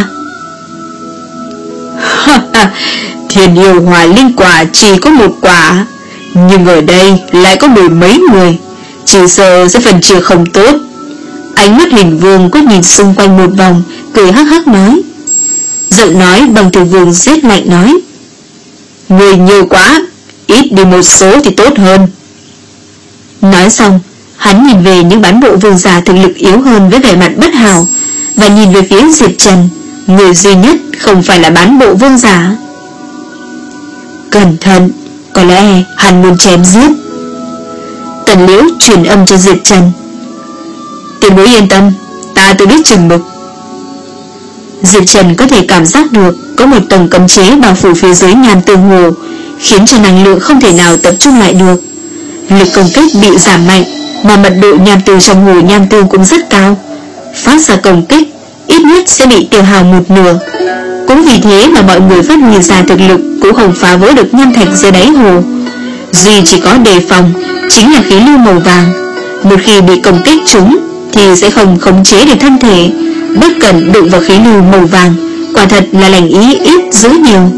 Thiên Yêu Hỏa Linh Quả chỉ có một quả, nhưng ở đây lại có mười mấy người, chỉ sợ sẽ phần chia không tốt. Ánh mắt Hình Vương có nhìn xung quanh một vòng, cười hắc hắc nói. Giọng nói bằng Thường Vương rét lạnh nói. Người nhiều quá, ít đi một số thì tốt hơn. Nói xong, hắn nhìn về những bán bộ vương giả thực lực yếu hơn với vẻ mặt bất hảo, và nhìn về phía Diệp Trần, người duy nhất không phải là bán bộ vương giả. Cẩn thận, có lẽ hắn muốn chém giết. Tần Liễu truyền âm cho Diệp Trần. Tiền bối yên tâm, ta tự biết chừng mực. Diệp Trần có thể cảm giác được có một tầng cấm chế bao phủ phía dưới Nham Tương Hồ, khiến cho năng lượng không thể nào tập trung lại được. Lực công kích bị giảm mạnh, mà mật độ nham tương trong hồ nham tương cũng rất cao. Phát ra công kích ít nhất sẽ bị tiêu hao một nửa. Cũng vì thế mà mọi người phát huy ra thực lực cũng không phá vỡ được nham thạch dưới đáy hồ. Duy chỉ có đề phòng chính là khí lưu màu vàng. Một khi bị công kích trúng thì sẽ không khống chế được thân thể, bất cẩn đụng vào khí lưu màu vàng, quả thật là lành ý ít dữ nhiều.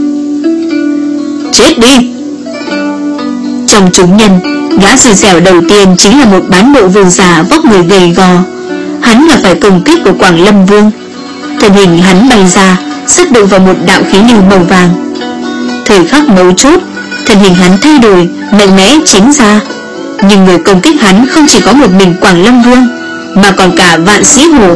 Chết đi! Trong chúng nhân, gã xui xẻo đầu tiên chính là một bán bộ vương giả vóc người gầy gò. Hắn là phải công kích của Quảng Lâm Vương. Thân hình hắn bay ra, sắp đụng vào một đạo khí lưu màu vàng. Thời khắc mấu chốt, thân hình hắn thay đổi, mạnh mẽ tránh ra. Nhưng người công kích hắn không chỉ có một mình Quảng Lâm Vương, mà còn cả Vạn Sĩ Hổ.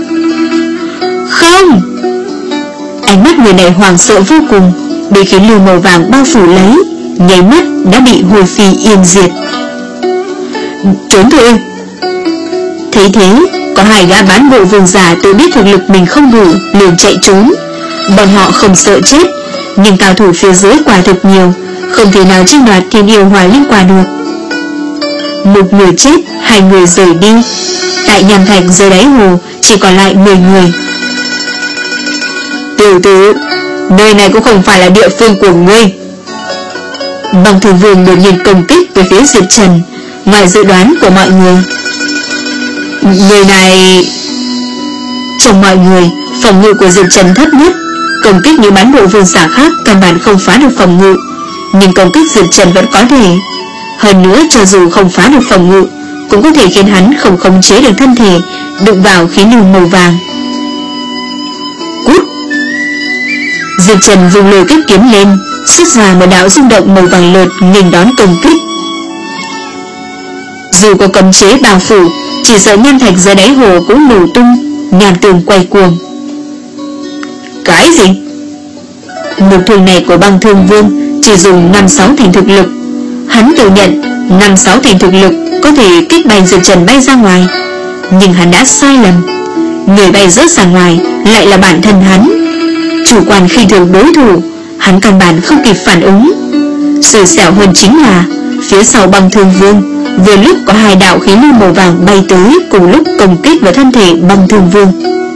Không! Ánh mắt người này hoảng sợ vô cùng, bị khí lưu màu vàng bao phủ lấy, nháy mắt đã bị hồi phi yên diệt. Trốn thôi! Thấy thế, có hai gã bán bộ vương giả tự biết thực lực mình không đủ, liền chạy trốn. Bọn họ không sợ chết, nhưng cao thủ phía dưới quả thực nhiều, không thể nào tranh đoạt Thiên Yêu Hỏa Linh Quả được. Một người chết, hai người rời đi. Tại nham thạch dưới đáy hồ chỉ còn lại mười người. Tiểu tử, nơi này cũng không phải là địa phương của ngươi. Bằng Thường Vương đột nhiên công kích về phía Diệp Trần, ngoài dự đoán của mọi người. Người này... Trong mọi người, phòng ngự của Diệp Trần thấp nhất, công kích những bán bộ vương giả khác căn bản không phá được phòng ngự, nhưng công kích Diệp Trần vẫn có thể. Hơn nữa, cho dù không phá được phòng ngự, cũng có thể khiến hắn không khống chế được thân thể, đụng vào khí lưu màu vàng. Cút! Diệp Trần vùng lùi kích kiếm lên, xuất ra một đạo rung động màu vàng lợt nghênh đón công kích. Dù có cấm chế bao phủ, chỉ sợ nham thạch dưới đáy hồ cũng nổ tung, nham tường quay cuồng. Cái gì? Một thương này của Băng Thương Vương chỉ dùng năm sáu thành thực lực. Hắn thừa nhận năm sáu thành thực lực có thể kích bay Diệp Trần bay ra ngoài, nhưng hắn đã sai lầm. Người bay rớt ra ngoài lại là bản thân hắn. Chủ quan khi thường đối thủ, hắn căn bản không kịp phản ứng. Xui xẻo hơn chính là phía sau Băng Thương Vương vừa lúc có hai đạo khí lưu màu vàng bay tới, cùng lúc công kích vào thân thể Băng Thương Vương.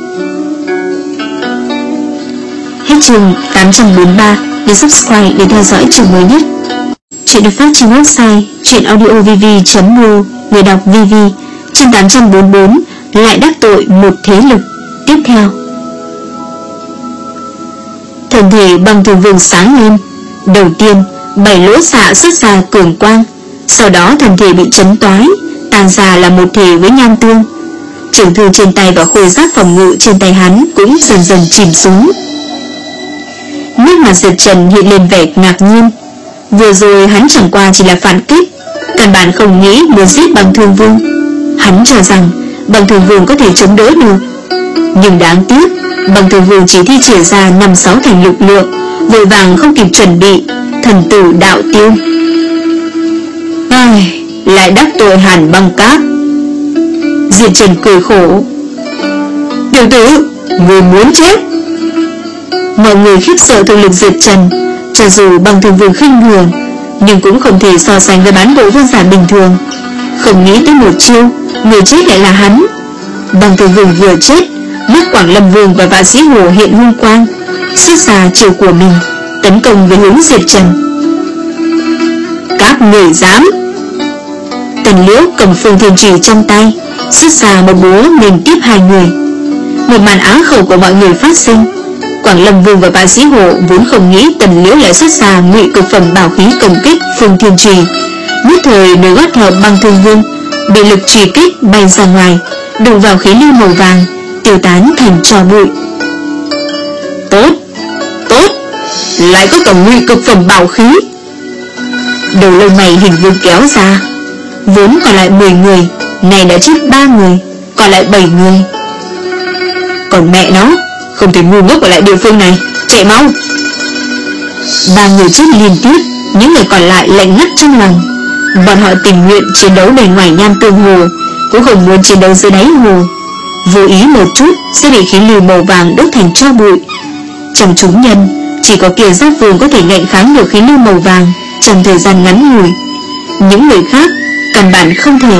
Hết chương tám trăm bốn mươi ba. Nhấn subscribe để theo dõi chương mới nhất. Chuyện được phát trên website chuyenaudiovv chấm ro. Người đọc vê vê. Chương tám trăm bốn mươi bốn. Lại đắc tội một thế lực. Tiếp theo. Thân thể Băng Thường Vương sáng lên. Đầu tiên bảy lỗ xạ xuất ra cường quang, sau đó thân thể bị chấn toái, tan ra là một thể với nham tương. Trường thương trên tay và khôi giáp phòng ngự trên tay hắn cũng dần dần chìm xuống. Nét mặt Diệp Trần hiện lên vẻ ngạc nhiên. Vừa rồi hắn chẳng qua chỉ là phản kích, căn bản không nghĩ muốn giết Băng Thương Vương. Hắn cho rằng Băng Thương Vương có thể chống đỡ được, nhưng đáng tiếc Băng Thương Vương chỉ thi triển ra năm sáu thành lực lượng, vội vàng không kịp chuẩn bị, thần tử đạo tiêu. Ai, lại đắc tội Hàn Băng Các. Diệp Trần cười khổ. Tiểu tử, người muốn chết. Mọi người khiếp sợ thực lực Diệp Trần. Cho dù Băng Thương Vương khinh thường, nhưng cũng không thể so sánh với bán bộ vương giả bình thường. Không nghĩ tới một chiêu, người chết lại là hắn. Băng Thương Vương vừa chết, mắt Quảng Lâm Vương và Vạn Sĩ Hổ hiện hung quang, xuất ra chiêu của mình, tấn công về hướng Diệp Trần. Các người dám! Tần Liễu cầm Phương Thiên Trì trong tay, xuất ra một búa nên tiếp hai người. Một màn áng khẩu của mọi người phát sinh. Quảng Lâm Vương và Vạn Sĩ Hổ vốn không nghĩ Tần Liễu lại xuất ra ngụy cực phẩm bảo khí công kích Phương Thiên Trì, nhất thời nơi gót thợ Băng Thương Vương bị lực trì kích bay ra ngoài, đụng vào khí lưu màu vàng, tiêu tán thành tro bụi. Tốt, tốt, lại có cả ngụy cực phẩm bảo khí. Đầu lông mày Hình Vương kéo ra. Vốn còn lại mười người, này đã chết ba người, còn lại bảy người. Còn mẹ nó, không thể ngu ngốc ở lại địa phương này, chạy mau. Ba người chết liên tiếp, những người còn lại lạnh ngắt trong lòng. Bọn họ tình nguyện chiến đấu bề ngoài nham tương hồ, cũng không muốn chiến đấu dưới đáy hồ. Vô ý một chút sẽ bị khí lưu màu vàng đốt thành tro bụi. Trong chúng nhân, chỉ có Kiệt Giáp Vương có thể ngạnh kháng được khí lưu màu vàng trong thời gian ngắn ngủi. Những người khác căn bản không thể.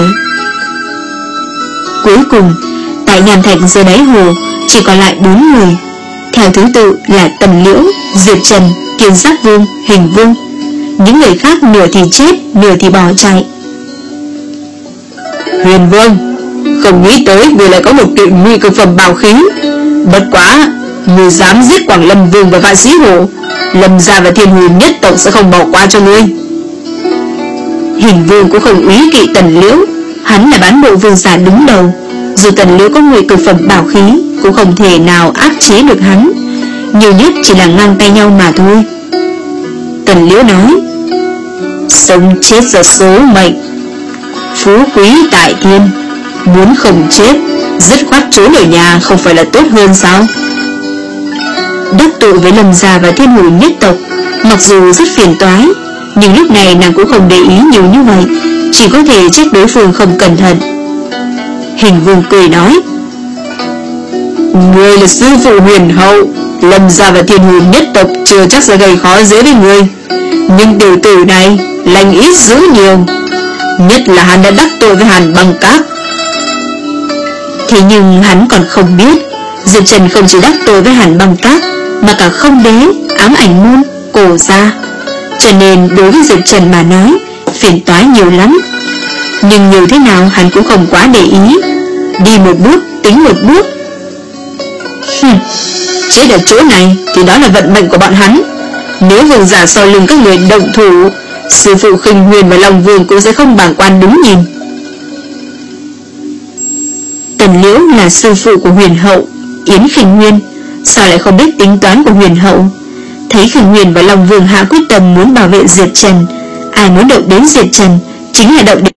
Cuối cùng, tại nham thạch dưới đáy hồ chỉ còn lại bốn người, theo thứ tự là Tần Liễu, Diệp Trần, Kiệt Giáp Vương, Hình Vương. Những người khác nửa thì chết, nửa thì bỏ chạy. Huyền Vương, không nghĩ tới người lại có một kiện nguy cực phẩm bảo khí. Bất quá, người dám giết Quảng Lâm Vương và Vạn Sĩ Hổ, Lâm gia và Thiên Huyền nhất tộc sẽ không bỏ qua cho ngươi. Hình Vương cũng không úy kỵ Tần Liễu, hắn là bán bộ vương giả đứng đầu. Dù Tần Liễu có nguy cực phẩm bảo khí, cũng không thể nào áp chế được hắn, nhiều nhất chỉ là ngang tay nhau mà thôi. Tần Liễu nói, sống chết do số mệnh, phú quý tại thiên, muốn không chết, dứt khoát trốn ở nhà không phải là tốt hơn sao? Đắc tội với Lâm gia và Thiên Huyền nhất tộc, mặc dù rất phiền toái, nhưng lúc này nàng cũng không để ý nhiều như vậy, chỉ có thể trách đối phương không cẩn thận. Hình Vương cười nói, ngươi là sư phụ huyền hậu, Lâm gia và Thiên Huyền nhất tộc chưa chắc sẽ gây khó dễ với ngươi, nhưng tiểu tử này lành ít dữ nhiều, nhất là hắn đã đắc tội với Hàn Băng Các. Thế nhưng hắn còn không biết, Diệp Trần không chỉ đắc tội với Hàn Băng Các, mà cả Không Đế, Ám Ảnh Môn, Cổ gia. Cho nên đối với Diệp Trần mà nói, phiền toái nhiều lắm. Nhưng nhiều thế nào hắn cũng không quá để ý, đi một bước tính một bước. Hừm, chết ở chỗ này thì đó là vận mệnh của bọn hắn. Nếu vương giả sau lưng các người động thủ, sư phụ Khinh Huyền và Long Vương cũng sẽ không bàng quan đứng nhìn. Tần Liễu là sư phụ của huyền hậu Yến Khinh Nguyên, sao lại không biết tính toán của huyền hậu? Thấy Khinh Huyền và Long Vương hạ quyết tâm muốn bảo vệ Diệp Trần, ai muốn động đến Diệp Trần chính là động đến